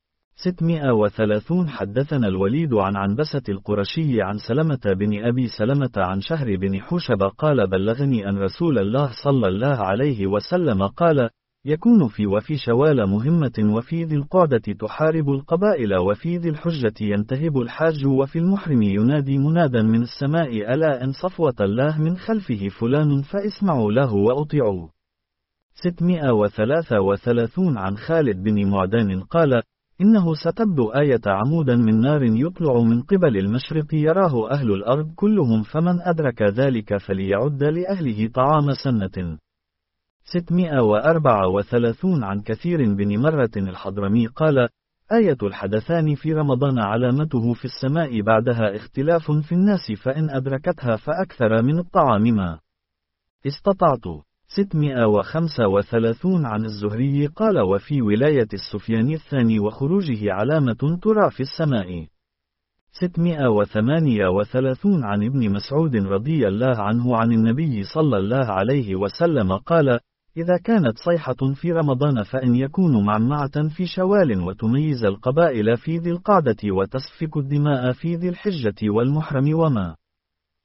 ستمائة وثلاثون. حدثنا الوليد عن عنبسة القرشي عن سلمة بن أبي سلمة عن شهر بن حوشب قال: بلغني أن رسول الله صلى الله عليه وسلم قال: يكون في وفي شوال مهمة، وفي ذي القعدة تحارب القبائل، وفي ذي الحجة ينتهب الحاج، وفي المحرم ينادي منادا من السماء: ألا إن صفوة الله من خلفه فلان فاسمعوا له وأطيعوا. ستمائة وثلاثة وثلاثون. عن خالد بن معدان قال: إنه ستبدو آية عمودا من نار يطلع من قبل المشرق، يراه أهل الأرض كلهم، فمن أدرك ذلك فليعد لأهله طعام سنة. ستمائة وأربعة وثلاثون. عن كثير بن مرة الحضرمي قال: آية الحدثان في رمضان علامته في السماء، بعدها اختلاف في الناس، فإن أدركتها فأكثر من الطعام ما استطعت. ستمائة وخمسة وثلاثون. عن الزهري قال: وفي ولاية السفيان الثاني وخروجه علامة ترى في السماء. ستمائة وثمانية وثلاثون. عن ابن مسعود رضي الله عنه عن النبي صلى الله عليه وسلم قال: إذا كانت صيحة في رمضان فإن يكون معمعة في شوال، وتميز القبائل في ذي القعدة، وتسفك الدماء في ذي الحجة والمحرم. وما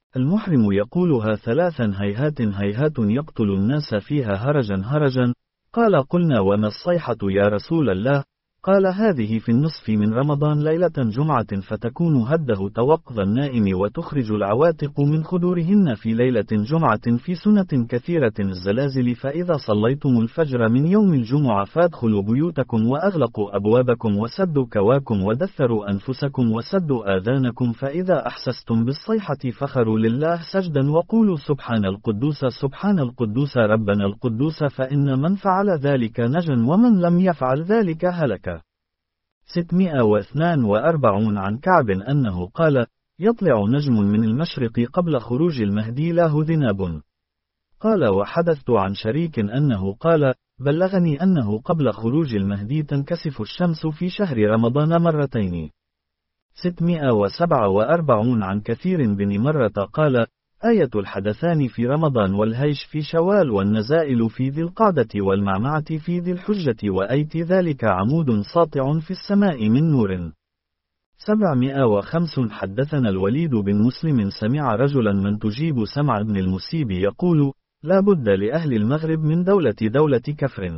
المحرم يقولها ثلاثا: هيهات هيهات يقتل الناس فيها هرجا هرجا. قال قلنا وما الصيحة يا رسول الله؟ قال هذه في النصف من رمضان ليلة جمعة فتكون هده توقظ النائم وتخرج العواتق من خدورهن في ليلة جمعة في سنة كثيرة الزلازل فإذا صليتم الفجر من يوم الجمعة فادخلوا بيوتكم وأغلقوا أبوابكم وسدوا كواكم ودثروا أنفسكم وسدوا آذانكم فإذا أحسستم بالصيحة فخروا لله سجدا وقولوا سبحان القدوس سبحان القدوس ربنا القدوس فإن من فعل ذلك نجا ومن لم يفعل ذلك هلك. ستمائة واثنين وأربعين عن كعب أنه قال: يطلع نجم من المشرق قبل خروج المهدي له ذناب. قال: وحدثت عن شريك أنه قال: بلغني أنه قبل خروج المهدي تنكسف الشمس في شهر رمضان مرتين. ستمائة وسبعة وأربعين عن كثير بن مرة قال: آية الحدثان في رمضان والهيش في شوال والنزائل في ذي القعدة والمعمعة في ذي الحجة وأيت ذلك عمود ساطع في السماء من نور. سبعمائة وخمسة حدثنا الوليد بن مسلم سمع رجلا من تجيب سمع بن المسيب يقول: لا بد لأهل المغرب من دولة دولة كفر.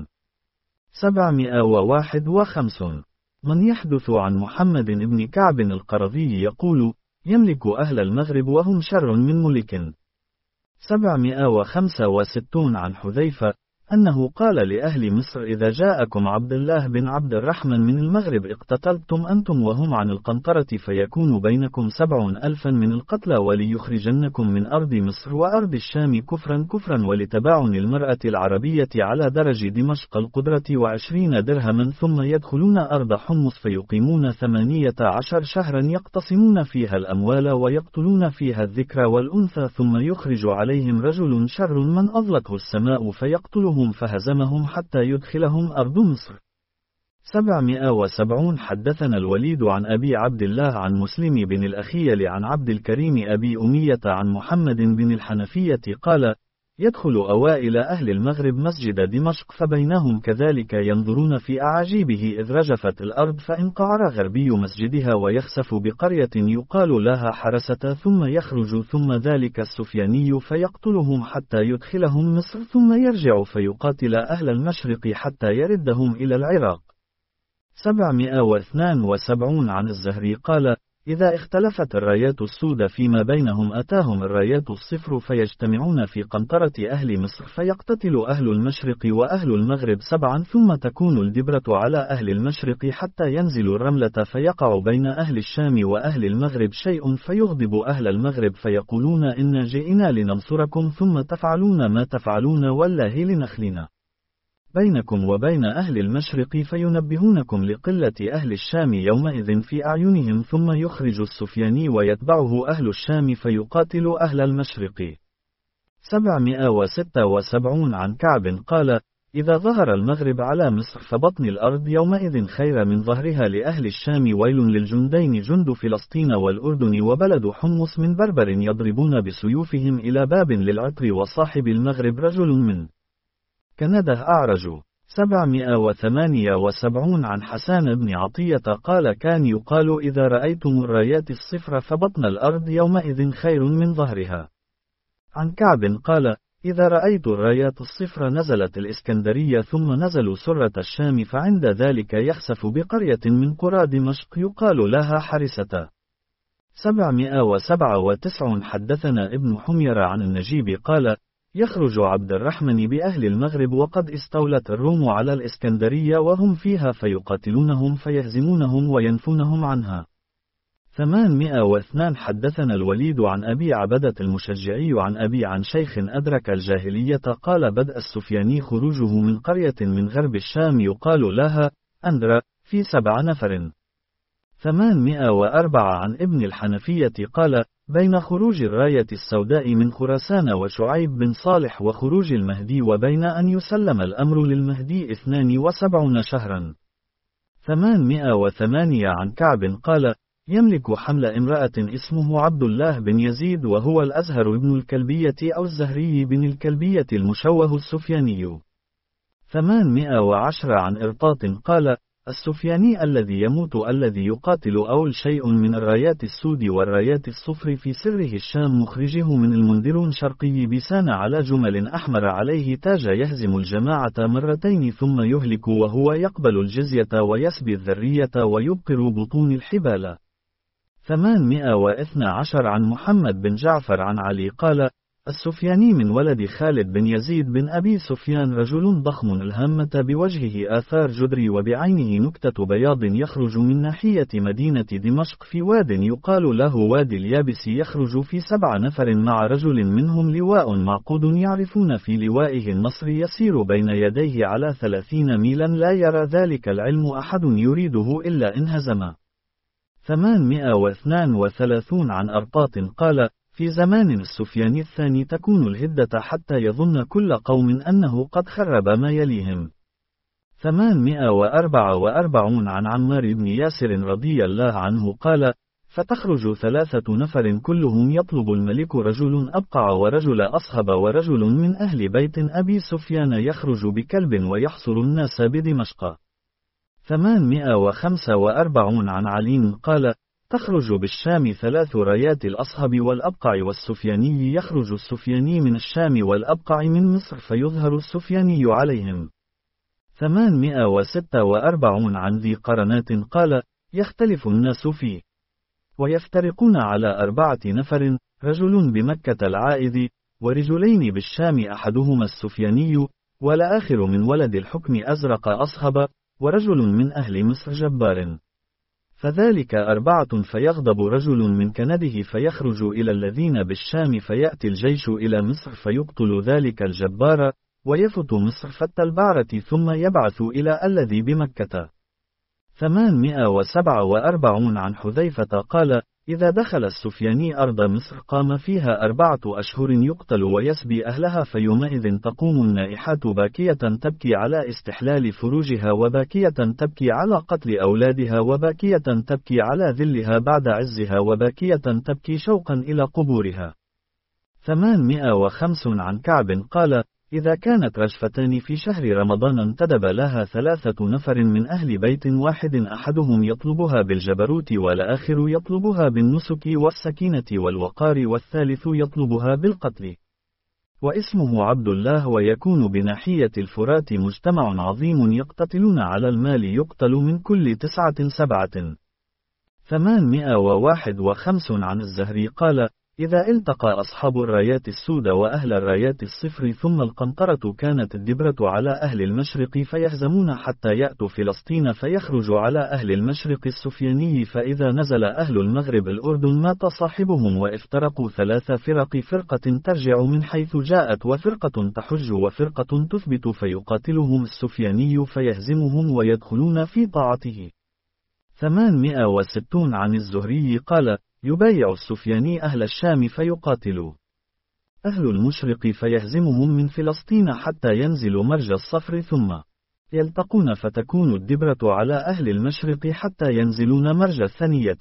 سبعمائة وواحد وخمسين من يحدث عن محمد بن كعب القرظي يقول: يملك أهل المغرب وهم شر من ملك. سبعمائة وخمسة وستين عن حذيفة أنه قال لأهل مصر: إذا جاءكم عبد الله بن عبد الرحمن من المغرب اقتتلتم أنتم وهم عن القنطرة فيكون بينكم سبعون ألفا من القتلى وليخرجنكم من أرض مصر وأرض الشام كفرا كفرا ولتباعن المرأة العربية على درج دمشق القدرة وعشرين درهما ثم يدخلون أرض حمص فيقيمون ثمانية عشر شهرا يقتسمون فيها الأموال ويقتلون فيها الذكر والأنثى ثم يخرج عليهم رجل شر من أضلته السماء فيقتلهم فهزمهم حتى يدخلهم أرض مصر. سبعمائة وسبعين حدثنا الوليد عن أبي عبد الله عن مسلم بن الأخيل عن عبد الكريم أبي أمية عن محمد بن الحنفية قال: يدخل أوائل أهل المغرب مسجد دمشق فبينهم كذلك ينظرون في أعاجيبه إذ رجفت الأرض فإن قعر غربي مسجدها ويخسف بقرية يقال لها حرسة ثم يخرج ثم ذلك السفياني فيقتلهم حتى يدخلهم مصر ثم يرجع فيقاتل أهل المشرق حتى يردهم إلى العراق. سبعمائة واثنين وسبعين عن الزهري قال: إذا اختلفت الرايات السود فيما بينهم أتاهم الرايات الصفر فيجتمعون في قنطرة أهل مصر فيقتتل أهل المشرق وأهل المغرب سبعا ثم تكون الدبرة على أهل المشرق حتى ينزل الرملة فيقع بين أهل الشام وأهل المغرب شيء فيغضب أهل المغرب فيقولون إن جئنا لننصركم ثم تفعلون ما تفعلون والله لنخلنا بينكم وبين أهل المشرق فينبهونكم لقلة أهل الشام يومئذ في أعينهم ثم يخرج السفياني ويتبعه أهل الشام فيقاتل أهل المشرق. سبعمائة وستة وسبعين عن كعب قال: إذا ظهر المغرب على مصر فبطن الأرض يومئذ خير من ظهرها لأهل الشام ويل للجندين جند فلسطين والأردن وبلد حمص من بربر يضربون بسيوفهم إلى باب للعطر وصاحب المغرب رجل من كنده أعرج. سبعمائة وثمانية وسبعين عن حسان بن عطية قال: كان يقال إذا رأيتم الرايات الصفر فبطن الأرض يومئذ خير من ظهرها. عن كعب قال: إذا رأيت الرايات الصفر نزلت الإسكندرية ثم نزلوا سرة الشام فعند ذلك يخسف بقرية من قرى دمشق يقال لها حرسة. سبعمائة وسبعة وتسعين حدثنا ابن حمير عن النجيب قال: يخرج عبد الرحمن بأهل المغرب وقد استولت الروم على الإسكندرية وهم فيها فيقاتلونهم فيهزمونهم وينفونهم عنها. ثمانمائة واثنين حدثنا الوليد عن أبي عبدة المشجعي عن أبي عن شيخ أدرك الجاهلية قال: بدأ السفياني خروجه من قرية من غرب الشام يقال لها أندرا في سبع نفر. ثمانمائة وأربعة عن ابن الحنفية قال: بين خروج الراية السوداء من خراسان وشعيب بن صالح وخروج المهدي وبين أن يسلم الأمر للمهدي اثنان وسبعون شهرا. ثمانمائة وثمانية عن كعب قال: يملك حمل امرأة اسمه عبد الله بن يزيد وهو الأزهر بن الكلبية أو الزهري بن الكلبية المشوه السفياني. ثمانمائة وعشرة عن إرطاط قال: السفياني الذي يموت الذي يقاتل أول شيء من الرايات السود والرايات الصفر في سره الشام مخرجه من المنذرون شرقي بسان على جمل أحمر عليه تاج يهزم الجماعة مرتين ثم يهلك وهو يقبل الجزية ويسبي الذرية ويبقر بطون الحبال. ثمانمائة واثني عشر عن محمد بن جعفر عن علي قال: السفياني من ولد خالد بن يزيد بن أبي سفيان رجل ضخم الهامة بوجهه آثار جدري وبعينه نكتة بياض يخرج من ناحية مدينة دمشق في واد يقال له وادي اليابس يخرج في سبع نفر مع رجل منهم لواء معقود يعرفون في لوائه النصر يسير بين يديه على ثلاثين ميلا لا يرى ذلك العلم أحد يريده إلا إن هزم. ثمانمائة واثنان وثلاثون عن أرطاط قال: في زمان السفياني الثاني تكون الهدة حتى يظن كل قوم أنه قد خرب ما يليهم. ثمانمائة وأربعة وأربعون عن عمار بن ياسر رضي الله عنه قال: فتخرج ثلاثة نفر كلهم يطلب الملك رجل أبقع ورجل أصهب ورجل من أهل بيت أبي سفيان يخرج بكلب ويحصر الناس بدمشق. ثمانمائة وخمسة وأربعون عن علي قال: تخرج بالشام ثلاث رايات الأصهب والأبقع والسفياني يخرج السفياني من الشام والأبقع من مصر فيظهر السفياني عليهم. ثمانمائة وستة وأربعون عن ذي قرنات قال: يختلف الناس فيه ويفترقون على أربعة نفر، رجل بمكة العائذ ورجلين بالشام أحدهما السفياني والآخر من ولد الحكم أزرق أصهب ورجل من أهل مصر جبار. فذلك أربعة فيغضب رجل من كنده فيخرج إلى الذين بالشام فيأتي الجيش إلى مصر فيقتل ذلك الجبار ويفت مصر فت البعرة ثم يبعث إلى الذي بمكة. ثمانمائة وسبعة وأربعون عن حذيفة قال: إذا دخل السفياني أرض مصر قام فيها أربعة أشهر يقتل ويسبي أهلها فيومئذ تقوم النائحات باكية تبكي على استحلال فروجها وباكية تبكي على قتل أولادها وباكية تبكي على ذلها بعد عزها وباكية تبكي شوقا إلى قبورها. ثمانمائة وخمسون عن كعب قال: إذا كانت رجفتان في شهر رمضان انتدب لها ثلاثة نفر من أهل بيت واحد أحدهم يطلبها بالجبروت والآخر يطلبها بالنسك والسكينة والوقار والثالث يطلبها بالقتل. واسمه عبد الله ويكون بناحية الفرات مجتمع عظيم يقتتلون على المال يقتل من كل تسعة سبعة. ثمانمائة وواحد وخمسون عن الزهري قال: إذا التقى أصحاب الرايات السود وأهل الرايات الصفر ثم القنطرة كانت الدبرة على أهل المشرق فيهزمون حتى يأتوا فلسطين فيخرج على أهل المشرق السفياني فإذا نزل أهل المغرب الأردن مات صاحبهم وافترقوا ثلاث فرق، فرقة ترجع من حيث جاءت وفرقة تحج وفرقة تثبت فيقاتلهم السفياني فيهزمهم ويدخلون في طاعته. ثمانمائة وستون عن الزهري قال: يبايع السفياني أهل الشام فيقاتلوا أهل المشرق فيهزمهم من فلسطين حتى ينزل مرج الصفر ثم يلتقون فتكون الدبرة على أهل المشرق حتى ينزلون مرج الثنية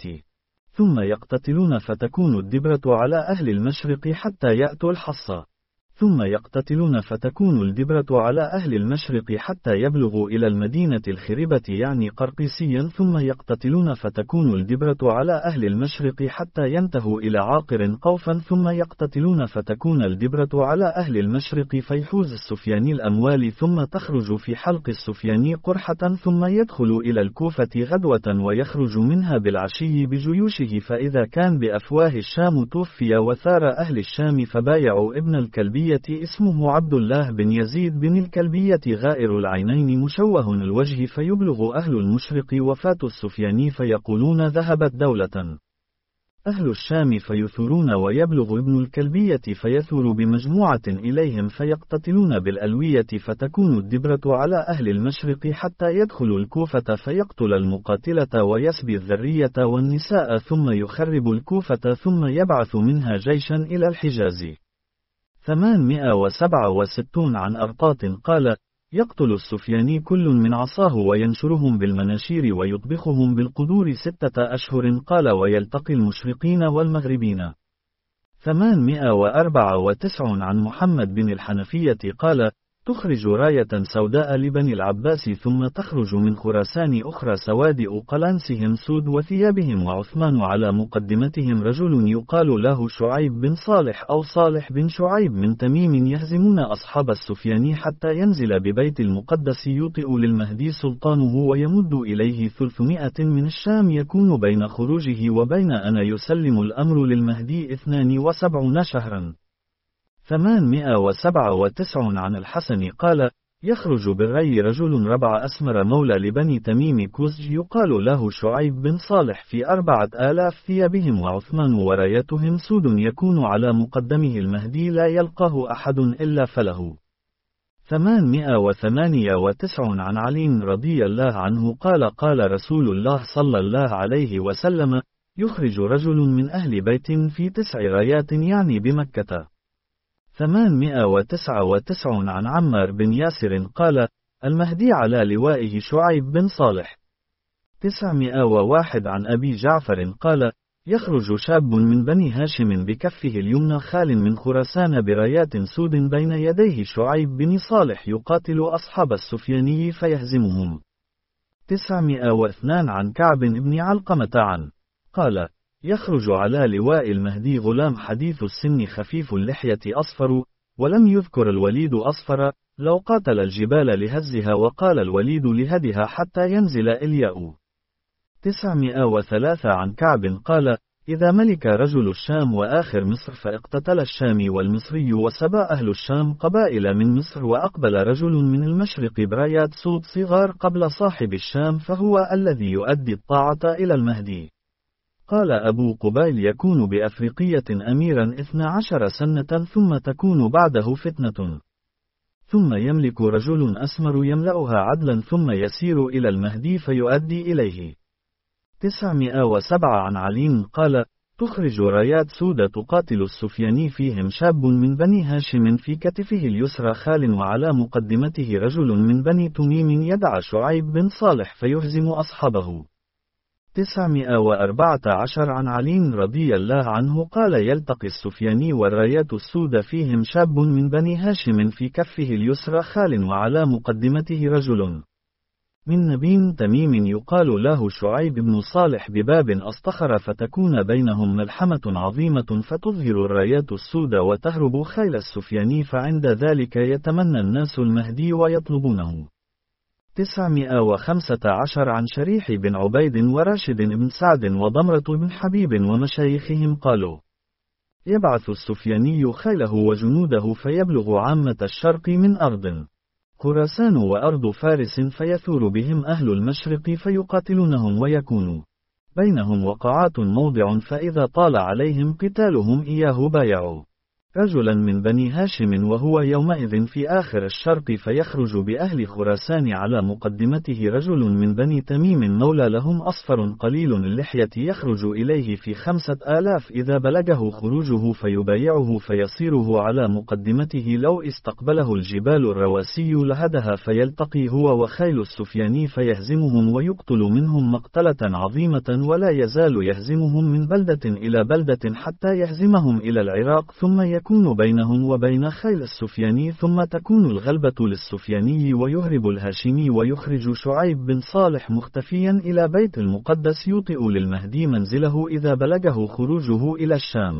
ثم يقتتلون فتكون الدبرة على أهل المشرق حتى يأتوا الحصى ثم يقتتلون فتكون الدبرة على أهل المشرق حتى يبلغوا إلى المدينة الخربة يعني قرقيسيا ثم يقتتلون فتكون الدبرة على أهل المشرق حتى ينتهوا إلى عاقر قوفا ثم يقتتلون فتكون الدبرة على أهل المشرق فيحوز السفياني الأموال ثم تخرج في حلق السفياني قرحة ثم يدخل إلى الكوفة غدوة ويخرج منها بالعشي بجيوشه فإذا كان بأفواه الشام توفي وثار أهل الشام فبايعوا ابن الكلبي اسمه عبد الله بن يزيد بن الكلبية غائر العينين مشوه الوجه فيبلغ أهل المشرق وفاة السفياني فيقولون ذهبت دولة أهل الشام فيثورون ويبلغ ابن الكلبية فيثور بمجموعة إليهم فيقتتلون بالألوية فتكون الدبرة على أهل المشرق حتى يدخل الكوفة فيقتل المقاتلة ويسبي الذرية والنساء ثم يخرب الكوفة ثم يبعث منها جيشا إلى الحجاز. ثمانمائة وسبعة وستون عن أرطاط قال: يقتل السفياني كل من عصاه وينشرهم بالمناشير ويطبخهم بالقدور ستة أشهر قال ويلتقي المشرقين والمغربين. ثمانمائة وأربعة وتسعون عن محمد بن الحنفية قال: تخرج راية سوداء لبني العباس ثم تخرج من خراسان أخرى سوادئ قلانسهم سود وثيابهم وعثمان على مقدمتهم رجل يقال له شعيب بن صالح أو صالح بن شعيب من تميم يهزمون أصحاب السفياني حتى ينزل ببيت المقدس يوطئ للمهدي سلطانه ويمد إليه ثلثمائة من الشام يكون بين خروجه وبين أن يسلم الأمر للمهدي اثنان وسبعون شهرا. ثمانمائة وسبعة وتسعون عن الحسن قال: يخرج بالري رجل ربع أسمر مولى لبني تميم كوزج يقال له شعيب بن صالح في أربعة آلاف ثيابهم وعثمان ورايتهم سود يكون على مقدمه المهدي لا يلقاه أحد إلا فله. ثمانمائة وثمانية وتسعون عن علي رضي الله عنه قال: قال رسول الله صلى الله عليه وسلم: يخرج رجل من أهل بيت في تسع رايات يعني بمكة. ثمانمائة وتسعة وتسعون عن عمار بن ياسر قال: المهدي على لوائه شعيب بن صالح. تسعمائة وواحد عن أبي جعفر قال: يخرج شاب من بني هاشم بكفه اليمنى خال من خراسان برايات سود بين يديه شعيب بن صالح يقاتل أصحاب السفياني فيهزمهم. تسعمائة واثنان عن كعب بن علقمة عن قال: يخرج على لواء المهدي غلام حديث السن خفيف اللحية أصفر، ولم يذكر الوليد أصفر، لو قاتل الجبال لهزها وقال الوليد لهدها حتى ينزل إلياء. تسعمائة وثلاثة عن كعب قال: إذا ملك رجل الشام وآخر مصر فاقتتل الشامي والمصري وسبى أهل الشام قبائل من مصر وأقبل رجل من المشرق برايات سود صغار قبل صاحب الشام فهو الذي يؤدي الطاعة إلى المهدي. قال أبو قبيل: يكون بأفريقية أميرا اثنا عشر سنة ثم تكون بعده فتنة، ثم يملك رجل أسمر يملأها عدلا ثم يسير إلى المهدي فيؤدي إليه. تسعمائة وسبعة عن علي قال: تخرج رايات سودة تقاتل السفياني فيهم شاب من بني هاشم في كتفه اليسرى خال وعلى مقدمته رجل من بني تميم يدعى شعيب بن صالح فيهزم أصحابه. تسعمائة وأربعة عشر عن علي رضي الله عنه قال: يلتقي السفياني والرايات السود فيهم شاب من بني هاشم في كفه اليسرى خال وعلى مقدمته رجل من نبي تميم يقال له شعيب بن صالح بباب أصطخر فتكون بينهم ملحمة عظيمة فتظهر الرايات السود وتهرب خيل السفياني فعند ذلك يتمنى الناس المهدي ويطلبونه. تسعمائة وخمسة عشر عن شريح بن عبيد وراشد بن سعد وضمرة بن حبيب ومشايخهم قالوا: يبعث السفياني خيله وجنوده فيبلغ عامة الشرق من أرض خراسان وأرض فارس فيثور بهم أهل المشرق فيقاتلونهم ويكون بينهم وقعات موضع فإذا طال عليهم قتالهم إياه بايعوا رجلا من بني هاشم وهو يومئذ في آخر الشرق فيخرج بأهل خراسان على مقدمته رجل من بني تميم مولى لهم أصفر قليل اللحية يخرج إليه في خمسة آلاف إذا بلغه خروجه فيبايعه فيصيره على مقدمته لو استقبله الجبال الرواسي لهدها فيلتقي هو وخيل السفياني فيهزمهم ويقتل منهم مقتلة عظيمة ولا يزال يهزمهم من بلدة إلى بلدة حتى يهزمهم إلى العراق ثم يكون يكون بينهم وبين خيل السفياني ثم تكون الغلبة للسفياني ويهرب الهاشمي ويخرج شعيب بن صالح مختفيا إلى بيت المقدس يوطئ للمهدي منزله إذا بلغه خروجه إلى الشام.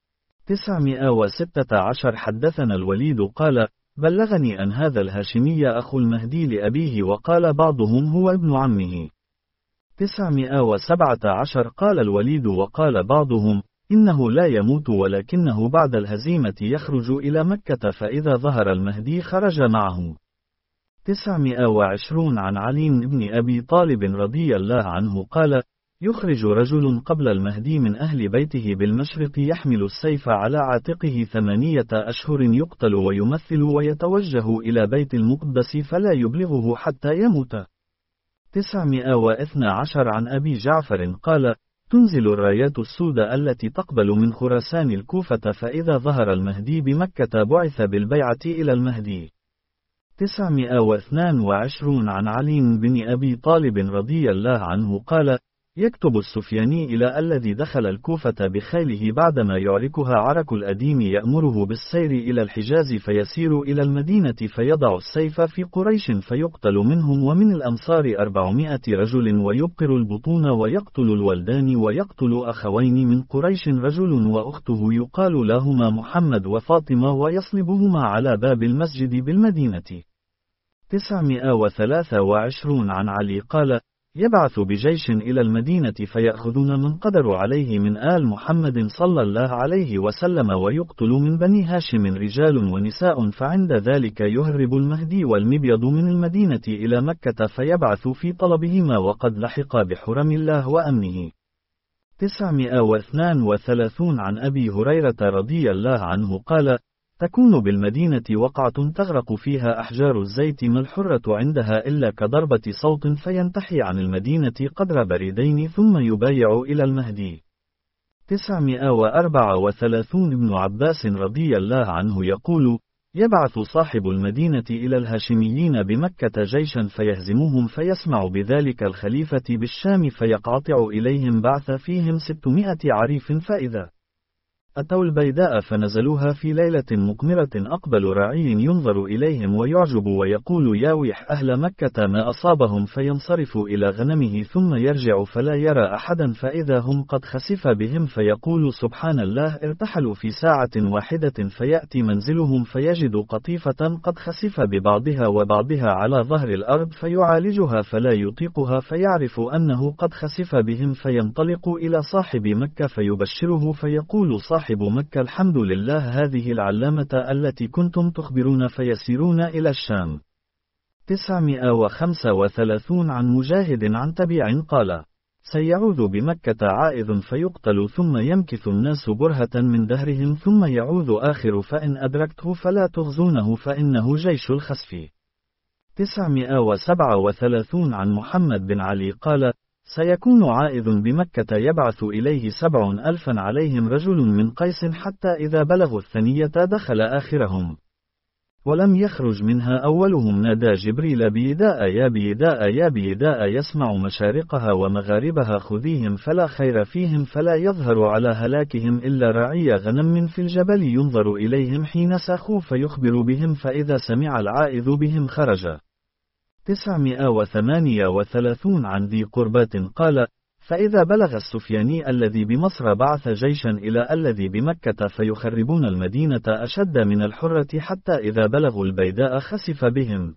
تسعمائة وستة عشر حدثنا الوليد قال: بلغني أن هذا الهاشمي أخو المهدي لأبيه وقال بعضهم هو ابن عمه. تسعمائة وسبعة عشر قال الوليد وقال بعضهم إنه لا يموت ولكنه بعد الهزيمة يخرج إلى مكة فإذا ظهر المهدي خرج معه. تسعمائة وعشرون عن علي بن أبي طالب رضي الله عنه قال: يخرج رجل قبل المهدي من أهل بيته بالمشرق يحمل السيف على عاتقه ثمانية أشهر يقتل ويمثل ويتوجه إلى بيت المقدس فلا يبلغه حتى يموت. تسعمائة واثنى عشر عن أبي جعفر قال: تنزل الرايات السود التي تقبل من خراسان الكوفة فإذا ظهر المهدي بمكة بعث بالبيعة إلى المهدي. تسعمائة واثنان وعشرون عن علي بن أبي طالب رضي الله عنه قال: يكتب السفياني إلى الذي دخل الكوفة بخيله بعدما يعركها عرك الأديم يأمره بالسير إلى الحجاز فيسير إلى المدينة فيضع السيف في قريش فيقتل منهم ومن الأنصار أربعمائة رجل ويبقر البطون ويقتل الولدان ويقتل أخوين من قريش رجل وأخته يقال لهما محمد وفاطمة ويصلبهما على باب المسجد بالمدينة. تسعمائة وثلاثة وعشرون عن علي قال: يبعث بجيش إلى المدينة فيأخذون من قدر عليه من آل محمد صلى الله عليه وسلم ويقتل من بني هاشم رجال ونساء فعند ذلك يهرب المهدي والمبيض من المدينة إلى مكة فيبعث في طلبهما وقد لحق بحرم الله وأمنه. تسعمائة واثنان وثلاثون عن أبي هريرة رضي الله عنه قال: تكون بالمدينة وقعة تغرق فيها أحجار الزيت ما الحرة عندها إلا كضربة صوت فينتحي عن المدينة قدر بريدين ثم يبايع إلى المهدي. تسعمائة وأربعة وثلاثون ابن عباس رضي الله عنه يقول: يبعث صاحب المدينة إلى الهاشميين بمكة جيشا فيهزموهم فيسمع بذلك الخليفة بالشام فيقاطع إليهم بعث فيهم ستمائة عريف فإذا أتوا البيداء فنزلوها في ليلة مقمرة أقبل راعي ينظر إليهم ويعجب ويقول: يا ويح أهل مكة ما أصابهم، فينصرف إلى غنمه ثم يرجع فلا يرى أحدا فإذا هم قد خسف بهم فيقول: سبحان الله، ارتحلوا في ساعة واحدة، فيأتي منزلهم فيجد قطيفة قد خسف ببعضها وبعضها على ظهر الأرض فيعالجها فلا يطيقها فيعرف أنه قد خسف بهم فينطلق إلى صاحب مكة فيبشره فيقول صاحب مكة: الحمد لله، هذه العلامة التي كنتم تخبرون، فيسيرون إلى الشام. تسعمائة وخمسة وثلاثون عن مجاهد عن تبيع قال: سيعوذ بمكة عائذ فيقتل ثم يمكث الناس برهة من دهرهم ثم يعوذ آخر فإن أدركته فلا تغزونه فإنه جيش الخسف. تسعمائة وسبعة وثلاثون عن محمد بن علي قال: سيكون عائذ بمكة يبعث إليه سبع ألفا عليهم رجل من قيس حتى إذا بلغوا الثنية دخل آخرهم ولم يخرج منها أولهم نادى جبريل: بيداء يا بيداء يا بيداء، يسمع مشارقها ومغاربها، خذيهم فلا خير فيهم، فلا يظهر على هلاكهم إلا راعي غنم في الجبل ينظر إليهم حين ساخوا فيخبر بهم، فإذا سمع العائذ بهم خرج. تسعمائة وثمانية وثلاثون عن ذي قربات قال: فإذا بلغ السفياني الذي بمصر بعث جيشا إلى الذي بمكة فيخربون المدينة أشد من الحرة حتى إذا بلغوا البيداء خسف بهم.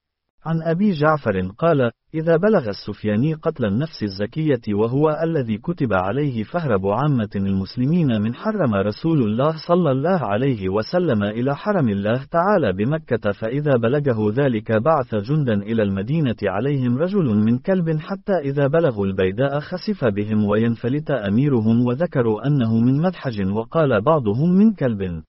عن أبي جعفر قال: إذا بلغ السفياني قتل النفس الزكية وهو الذي كتب عليه فهرب عامة المسلمين من حرم رسول الله صلى الله عليه وسلم إلى حرم الله تعالى بمكة، فإذا بلغه ذلك بعث جندا إلى المدينة عليهم رجل من كلب حتى إذا بلغوا البيداء خسف بهم وينفلت أميرهم، وذكروا أنه من مدحج وقال بعضهم من كلب.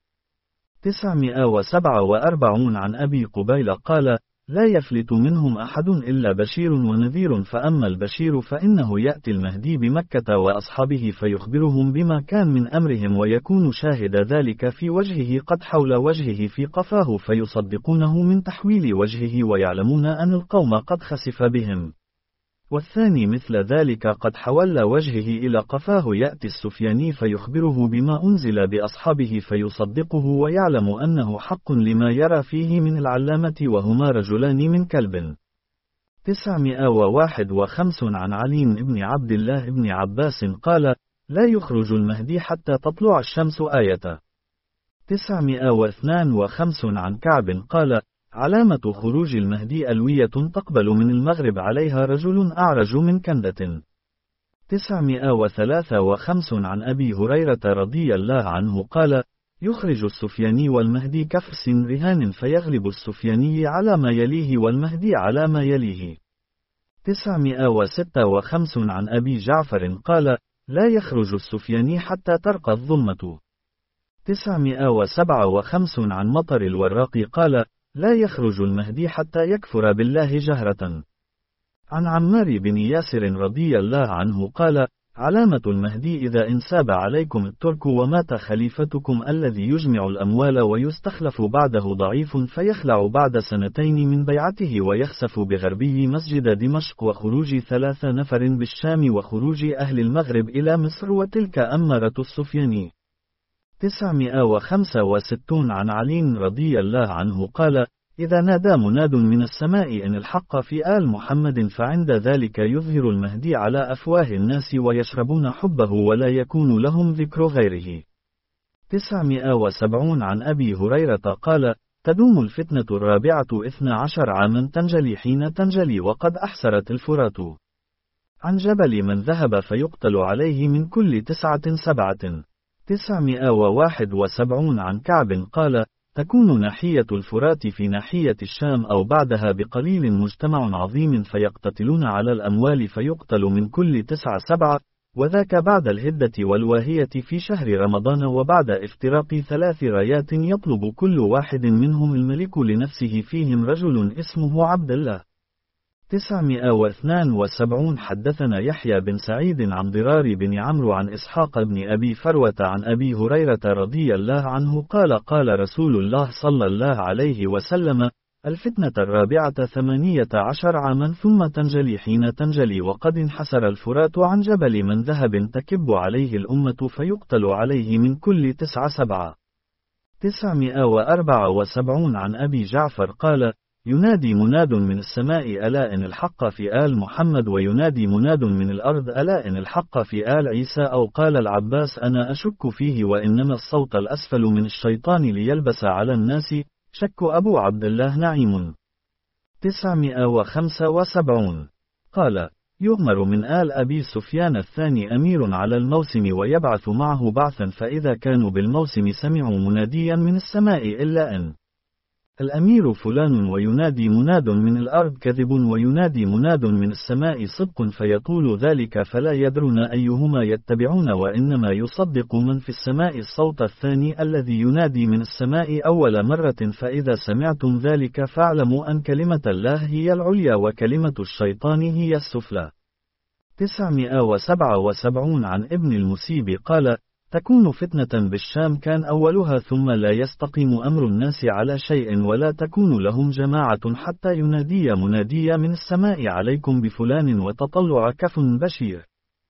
تسعمائة وسبعة وأربعون عن أبي قبيل قال: لا يفلت منهم أحد إلا بشير ونذير، فأما البشير فإنه يأتي المهدي بمكة وأصحابه فيخبرهم بما كان من أمرهم ويكون شاهد ذلك في وجهه قد حول وجهه في قفاه فيصدقونه من تحويل وجهه ويعلمون أن القوم قد خسف بهم. والثاني مثل ذلك قد حول وجهه إلى قفاه يأتي السفياني فيخبره بما أنزل بأصحابه فيصدقه ويعلم أنه حق لما يرى فيه من العلامة وهما رجلان من كلب. تسعمائة وواحد وخمسون عن علي بن عبد الله بن عباس قال: لا يخرج المهدي حتى تطلع الشمس آية. تسعمائة واثنان وخمسون عن كعب قال: علامة خروج المهدي ألوية تقبل من المغرب عليها رجل أعرج من كندة. تسعمائة وثلاثة وخمسون عن أبي هريرة رضي الله عنه قال: يخرج السفياني والمهدي كفرس رهان فيغلب السفياني على ما يليه والمهدي على ما يليه. تسعمائة وستة وخمسون عن أبي جعفر قال: لا يخرج السفياني حتى ترقى الظلمة. تسعمائة وسبعة وخمسون عن مطر الوراق قال: لا يخرج المهدي حتى يكفر بالله جهرة. عن عمار بن ياسر رضي الله عنه قال: علامة المهدي إذا انساب عليكم الترك ومات خليفتكم الذي يجمع الأموال ويستخلف بعده ضعيف فيخلع بعد سنتين من بيعته ويخسف بغربي مسجد دمشق وخروج ثلاث نفر بالشام وخروج أهل المغرب إلى مصر وتلك أمارة السفياني. تسعمائة وخمسة وستون عن علي رضي الله عنه قال: إذا نادى مناد من السماء إن الحق في آل محمد فعند ذلك يظهر المهدي على أفواه الناس ويشربون حبه ولا يكون لهم ذكر غيره. تسعمائة وسبعون عن أبي هريرة قال: تدوم الفتنة الرابعة اثنا عشر عاما تنجلي حين تنجلي وقد أحسرت الفرات عن جبل من ذهب فيقتل عليه من كل تسعة سبعة. تسعمائة وواحد وسبعون عن كعب قال: تكون ناحية الفرات في ناحية الشام أو بعدها بقليل مجتمع عظيم فيقتتلون على الأموال فيقتل من كل تسعة سبعة، وذاك بعد الهدة والواهية في شهر رمضان وبعد افتراق ثلاث رايات يطلب كل واحد منهم الملك لنفسه فيهم رجل اسمه عبد الله. تسعمائة واثنين وسبعون حدثنا يحيى بن سعيد عن ضرار بن عمرو عن إسحاق بن أبي فروة عن أبي هريرة رضي الله عنه قال: قال رسول الله صلى الله عليه وسلم: الفتنة الرابعة ثمانية عشر عاما ثم تنجلي حين تنجلي وقد انحسر الفرات عن جبل من ذهب تكب عليه الأمة فيقتل عليه من كل تسعة سبعة. تسعمائة وأربعة وسبعون عن أبي جعفر قال: ينادي مناد من السماء ألا إن الحق في آل محمد وينادي مناد من الأرض ألا إن الحق في آل عيسى أو قال العباس أنا أشك فيه وإنما الصوت الأسفل من الشيطان ليلبس على الناس شك أبو عبد الله نعيم. تسعمائة وخمسة وسبعون قال: يؤمر من آل أبي سفيان الثاني أمير على الموسم ويبعث معه بعثا فإذا كانوا بالموسم سمعوا مناديا من السماء إلا أن الأمير فلان وينادي مناد من الأرض كذب وينادي مناد من السماء صدق فيطول ذلك فلا يدرون أيهما يتبعون وإنما يصدق من في السماء الصوت الثاني الذي ينادي من السماء أول مرة فإذا سمعتم ذلك فاعلموا أن كلمة الله هي العليا وكلمة الشيطان هي السفلى. تسعمائة وسبعة وسبعون عن ابن المسيب قال: تكون فتنة بالشام كان أولها ثم لا يستقيم أمر الناس على شيء ولا تكون لهم جماعة حتى ينادي منادي من السماء عليكم بفلان وتطلع كف بشير.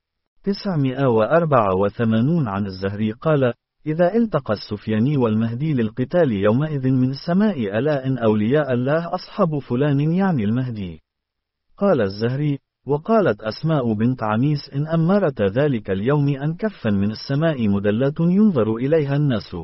تسعمائة وأربعة وثمانون عن الزهري قال: إذا التقى السفياني والمهدي للقتال يومئذ من السماء ألا إن أولياء الله أصحاب فلان يعني المهدي. قال الزهري: وقالت أسماء بنت عميس إن أمرت ذلك اليوم أن كفا من السماء مدلة ينظر إليها الناس.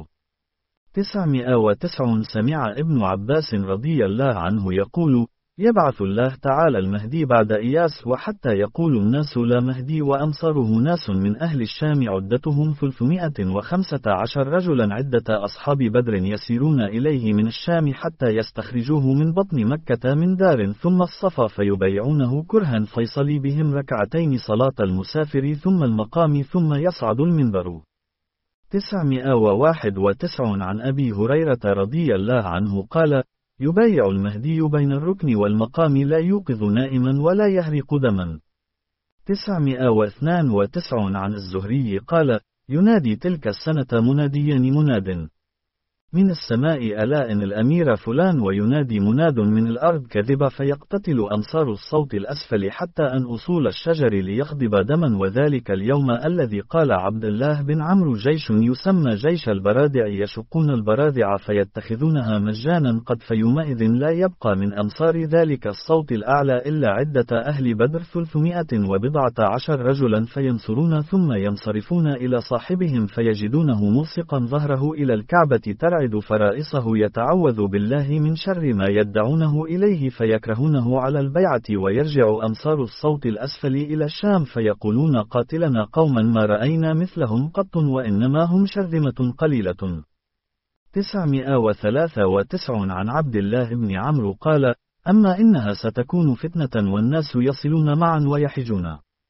تسعمائة وتسعون سمع ابن عباس رضي الله عنه يقول: يبعث الله تعالى المهدي بعد إياس وحتى يقول الناس لا مهدي وأنصاره ناس من أهل الشام عدتهم ثلاثمائة وخمسة عشر رجلا عدة أصحاب بدر يسيرون إليه من الشام حتى يستخرجوه من بطن مكة من دار ثم الصفا فيبيعونه كرها فيصلي بهم ركعتين صلاة المسافر ثم المقام ثم يصعد المنبر. تسعمائة وواحد وتسعون عن أبي هريرة رضي الله عنه قال: يبايع المهدي بين الركن والمقام لا يوقظ نائما ولا يهرق دما. تسعمائة واثنين وتسعون عن الزهري قال: ينادي تلك السنة مناديان مناد من السماء ألا إن الأمير فلان وينادي مناد من الأرض كذب فيقتتل أنصار الصوت الأسفل حتى أن أصول الشجر ليخضب دما وذلك اليوم الذي قال عبد الله بن عمرو جيش يسمى جيش البرادع يشقون البراذع فيتخذونها مجانا قد فيومئذ لا يبقى من أنصار ذلك الصوت الأعلى إلا عدة أهل بدر ثلاثمائة وبضعة عشر رجلا فينصرون ثم ينصرفون إلى صاحبهم فيجدونه ملصقا ظهره إلى الكعبة ترعد فرائصه يتعوذ بالله من شر ما يدعونه إليه فيكرهونه على البيعة ويرجع أنصار الصوت الأسفل إلى الشام فيقولون قاتلنا قوما ما رأينا مثلهم قط وإنما هم شرذمة قليلة. تسعمائة وثلاثة وتسعون عن عبد الله بن عمرو قال: أما إنها ستكون فتنة والناس يصلون معا ويحجون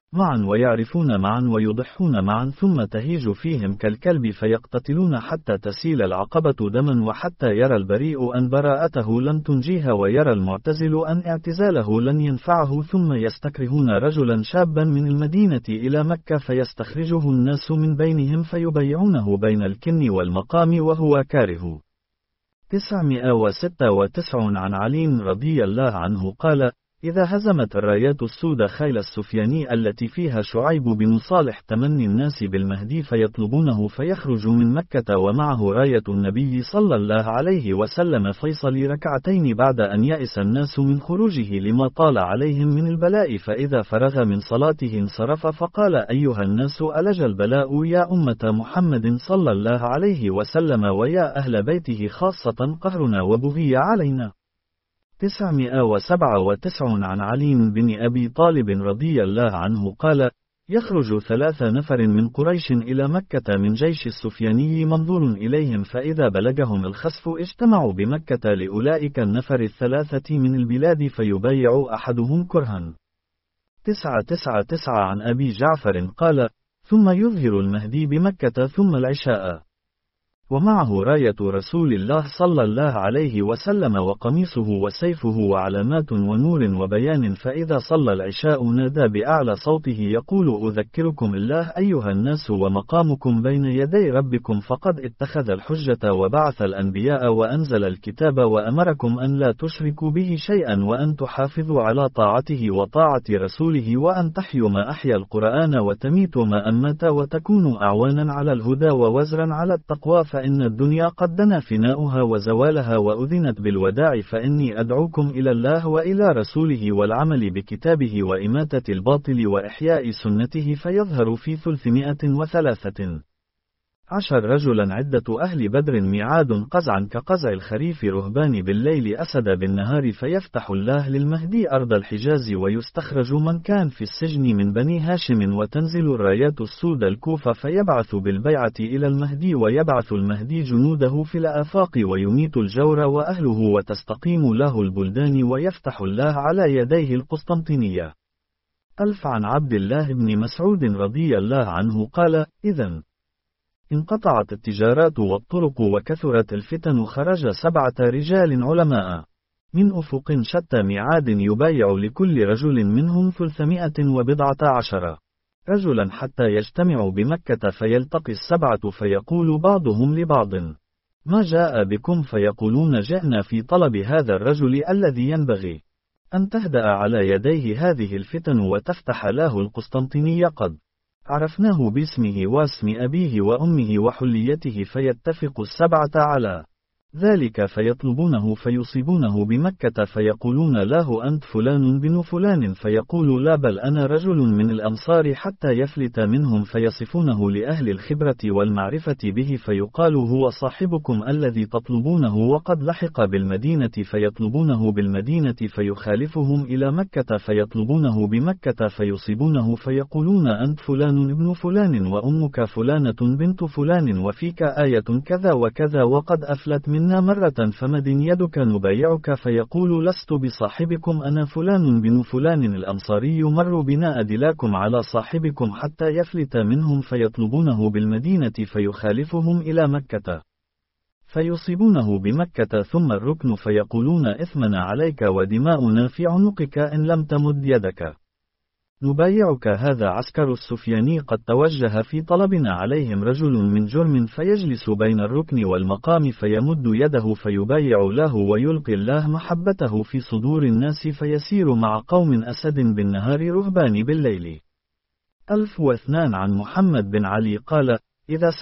معا ويعرفون معا ويضحون معا ثم تهيج فيهم كالكلب فيقتتلون حتى تسيل العقبة دما وحتى يرى البريء أن براءته لم تنجيه ويرى المعتزل أن اعتزاله لن ينفعه ثم يستكرهون رجلا شابا من المدينة إلى مكة فيستخرجه الناس من بينهم فيبيعونه بين الكن والمقام وهو كاره. تسعمائة وستة وتسعين عن علي رضي الله عنه قال: إذا هزمت الرايات السود خيل السفياني التي فيها شعيب بن صالح تمني الناس بالمهدي فيطلبونه فيخرج من مكة ومعه راية النبي صلى الله عليه وسلم فيصلي ركعتين بعد أن يئس الناس من خروجه لما طال عليهم من البلاء، فإذا فرغ من صلاته انصرف فقال: أيها الناس ألج البلاء يا أمة محمد صلى الله عليه وسلم ويا أهل بيته خاصة قهرنا وبغي علينا. تسعمائة وسبعة وتسعين عن علي بن أبي طالب رضي الله عنه قال: يخرج ثلاث نفر من قريش إلى مكة من جيش السفياني منظور إليهم، فإذا بلغهم الخسف اجتمعوا بمكة لأولئك النفر الثلاثة من البلاد فيبايع أحدهم كرها. تسعة تسعة تسعة عن أبي جعفر قال: ثم يظهر المهدي بمكة ثم العشاء ومعه راية رسول الله صلى الله عليه وسلم وقميصه وسيفه وعلامات ونور وبيان، فإذا صلى العشاء نادى بأعلى صوته يقول: أذكركم الله أيها الناس ومقامكم بين يدي ربكم فقد اتخذ الحجة وبعث الأنبياء وأنزل الكتاب وأمركم أن لا تشركوا به شيئا وأن تحافظوا على طاعته وطاعة رسوله وأن تحيوا ما أحيا القرآن وتميتوا ما أمت وتكونوا أعوانا على الهدى ووزرا على التقوى، فإن الدنيا قد دنا فناؤها وزوالها وأذنت بالوداع، فإني أدعوكم إلى الله وإلى رسوله والعمل بكتابه وإماتة الباطل وإحياء سنته، فيظهر في ثلاثمائة وثلاثة عشر رجلا عدة أهل بدر ميعاد قزعا كقزع الخريف رهبان بالليل أسد بالنهار، فيفتح الله للمهدي أرض الحجاز ويستخرج من كان في السجن من بني هاشم، وتنزل الرايات السود الكوفة فيبعث بالبيعة إلى المهدي، ويبعث المهدي جنوده في الآفاق ويميت الجور وأهله وتستقيم له البلدان، ويفتح الله على يديه القسطنطينية. ألف عن عبد الله بن مسعود رضي الله عنه قال: إذن انقطعت التجارات والطرق وكثرت الفتن خرج سبعة رجال علماء من أفق شتى ميعاد يبايع لكل رجل منهم ثلثمائة وبضعة عشر رجلا حتى يجتمعوا بمكة، فيلتقي السبعة فيقول بعضهم لبعض: ما جاء بكم؟ فيقولون: جئنا في طلب هذا الرجل الذي ينبغي أن تهدأ على يديه هذه الفتن وتفتح له القسطنطينية، قد عرفناه باسمه واسم أبيه وأمه وحليته، فيتفق السبعة على ذلك فيطلبونه فيصيبونه بمكة، فيقولون له: أنت فلان بن فلان؟ فيقول: لا، بل أنا رجل من الأمصار، حتى يفلت منهم، فيصفونه لأهل الخبرة والمعرفة به، فيقال: هو صاحبكم الذي تطلبونه وقد لحق بالمدينة، فيطلبونه بالمدينة فيخالفهم إلى مكة، فيطلبونه بمكة فيصيبونه، فيقولون: أنت فلان ابن فلان وأمك فلانة بنت فلان وفيك آية كذا وكذا وقد أفلت منا مرة، فمد يدك نبايعك؟ فيقول: لست بصاحبكم، أنا فلان بن فلان الأنصاري، مر بنا أدلاكم على صاحبكم حتى يفلت منهم، فيطلبونه بالمدينة فيخالفهم إلى مكة فيصيبونه بمكة، ثم الركن فيقولون: إثمنا عليك ودماؤنا في عنقك إن لم تمد يدك نبايعك. هذا عسكر السفياني قد توجه في طلبنا عليهم رجل من جرم، فيجلس بين الركن والمقام فيمد يده فيبايع له ويلقي الله محبته في صدور الناس، فيسير مع قوم أسد بالنهار رهبان بالليل. ألف واثنان عن محمد بن علي قال: إذا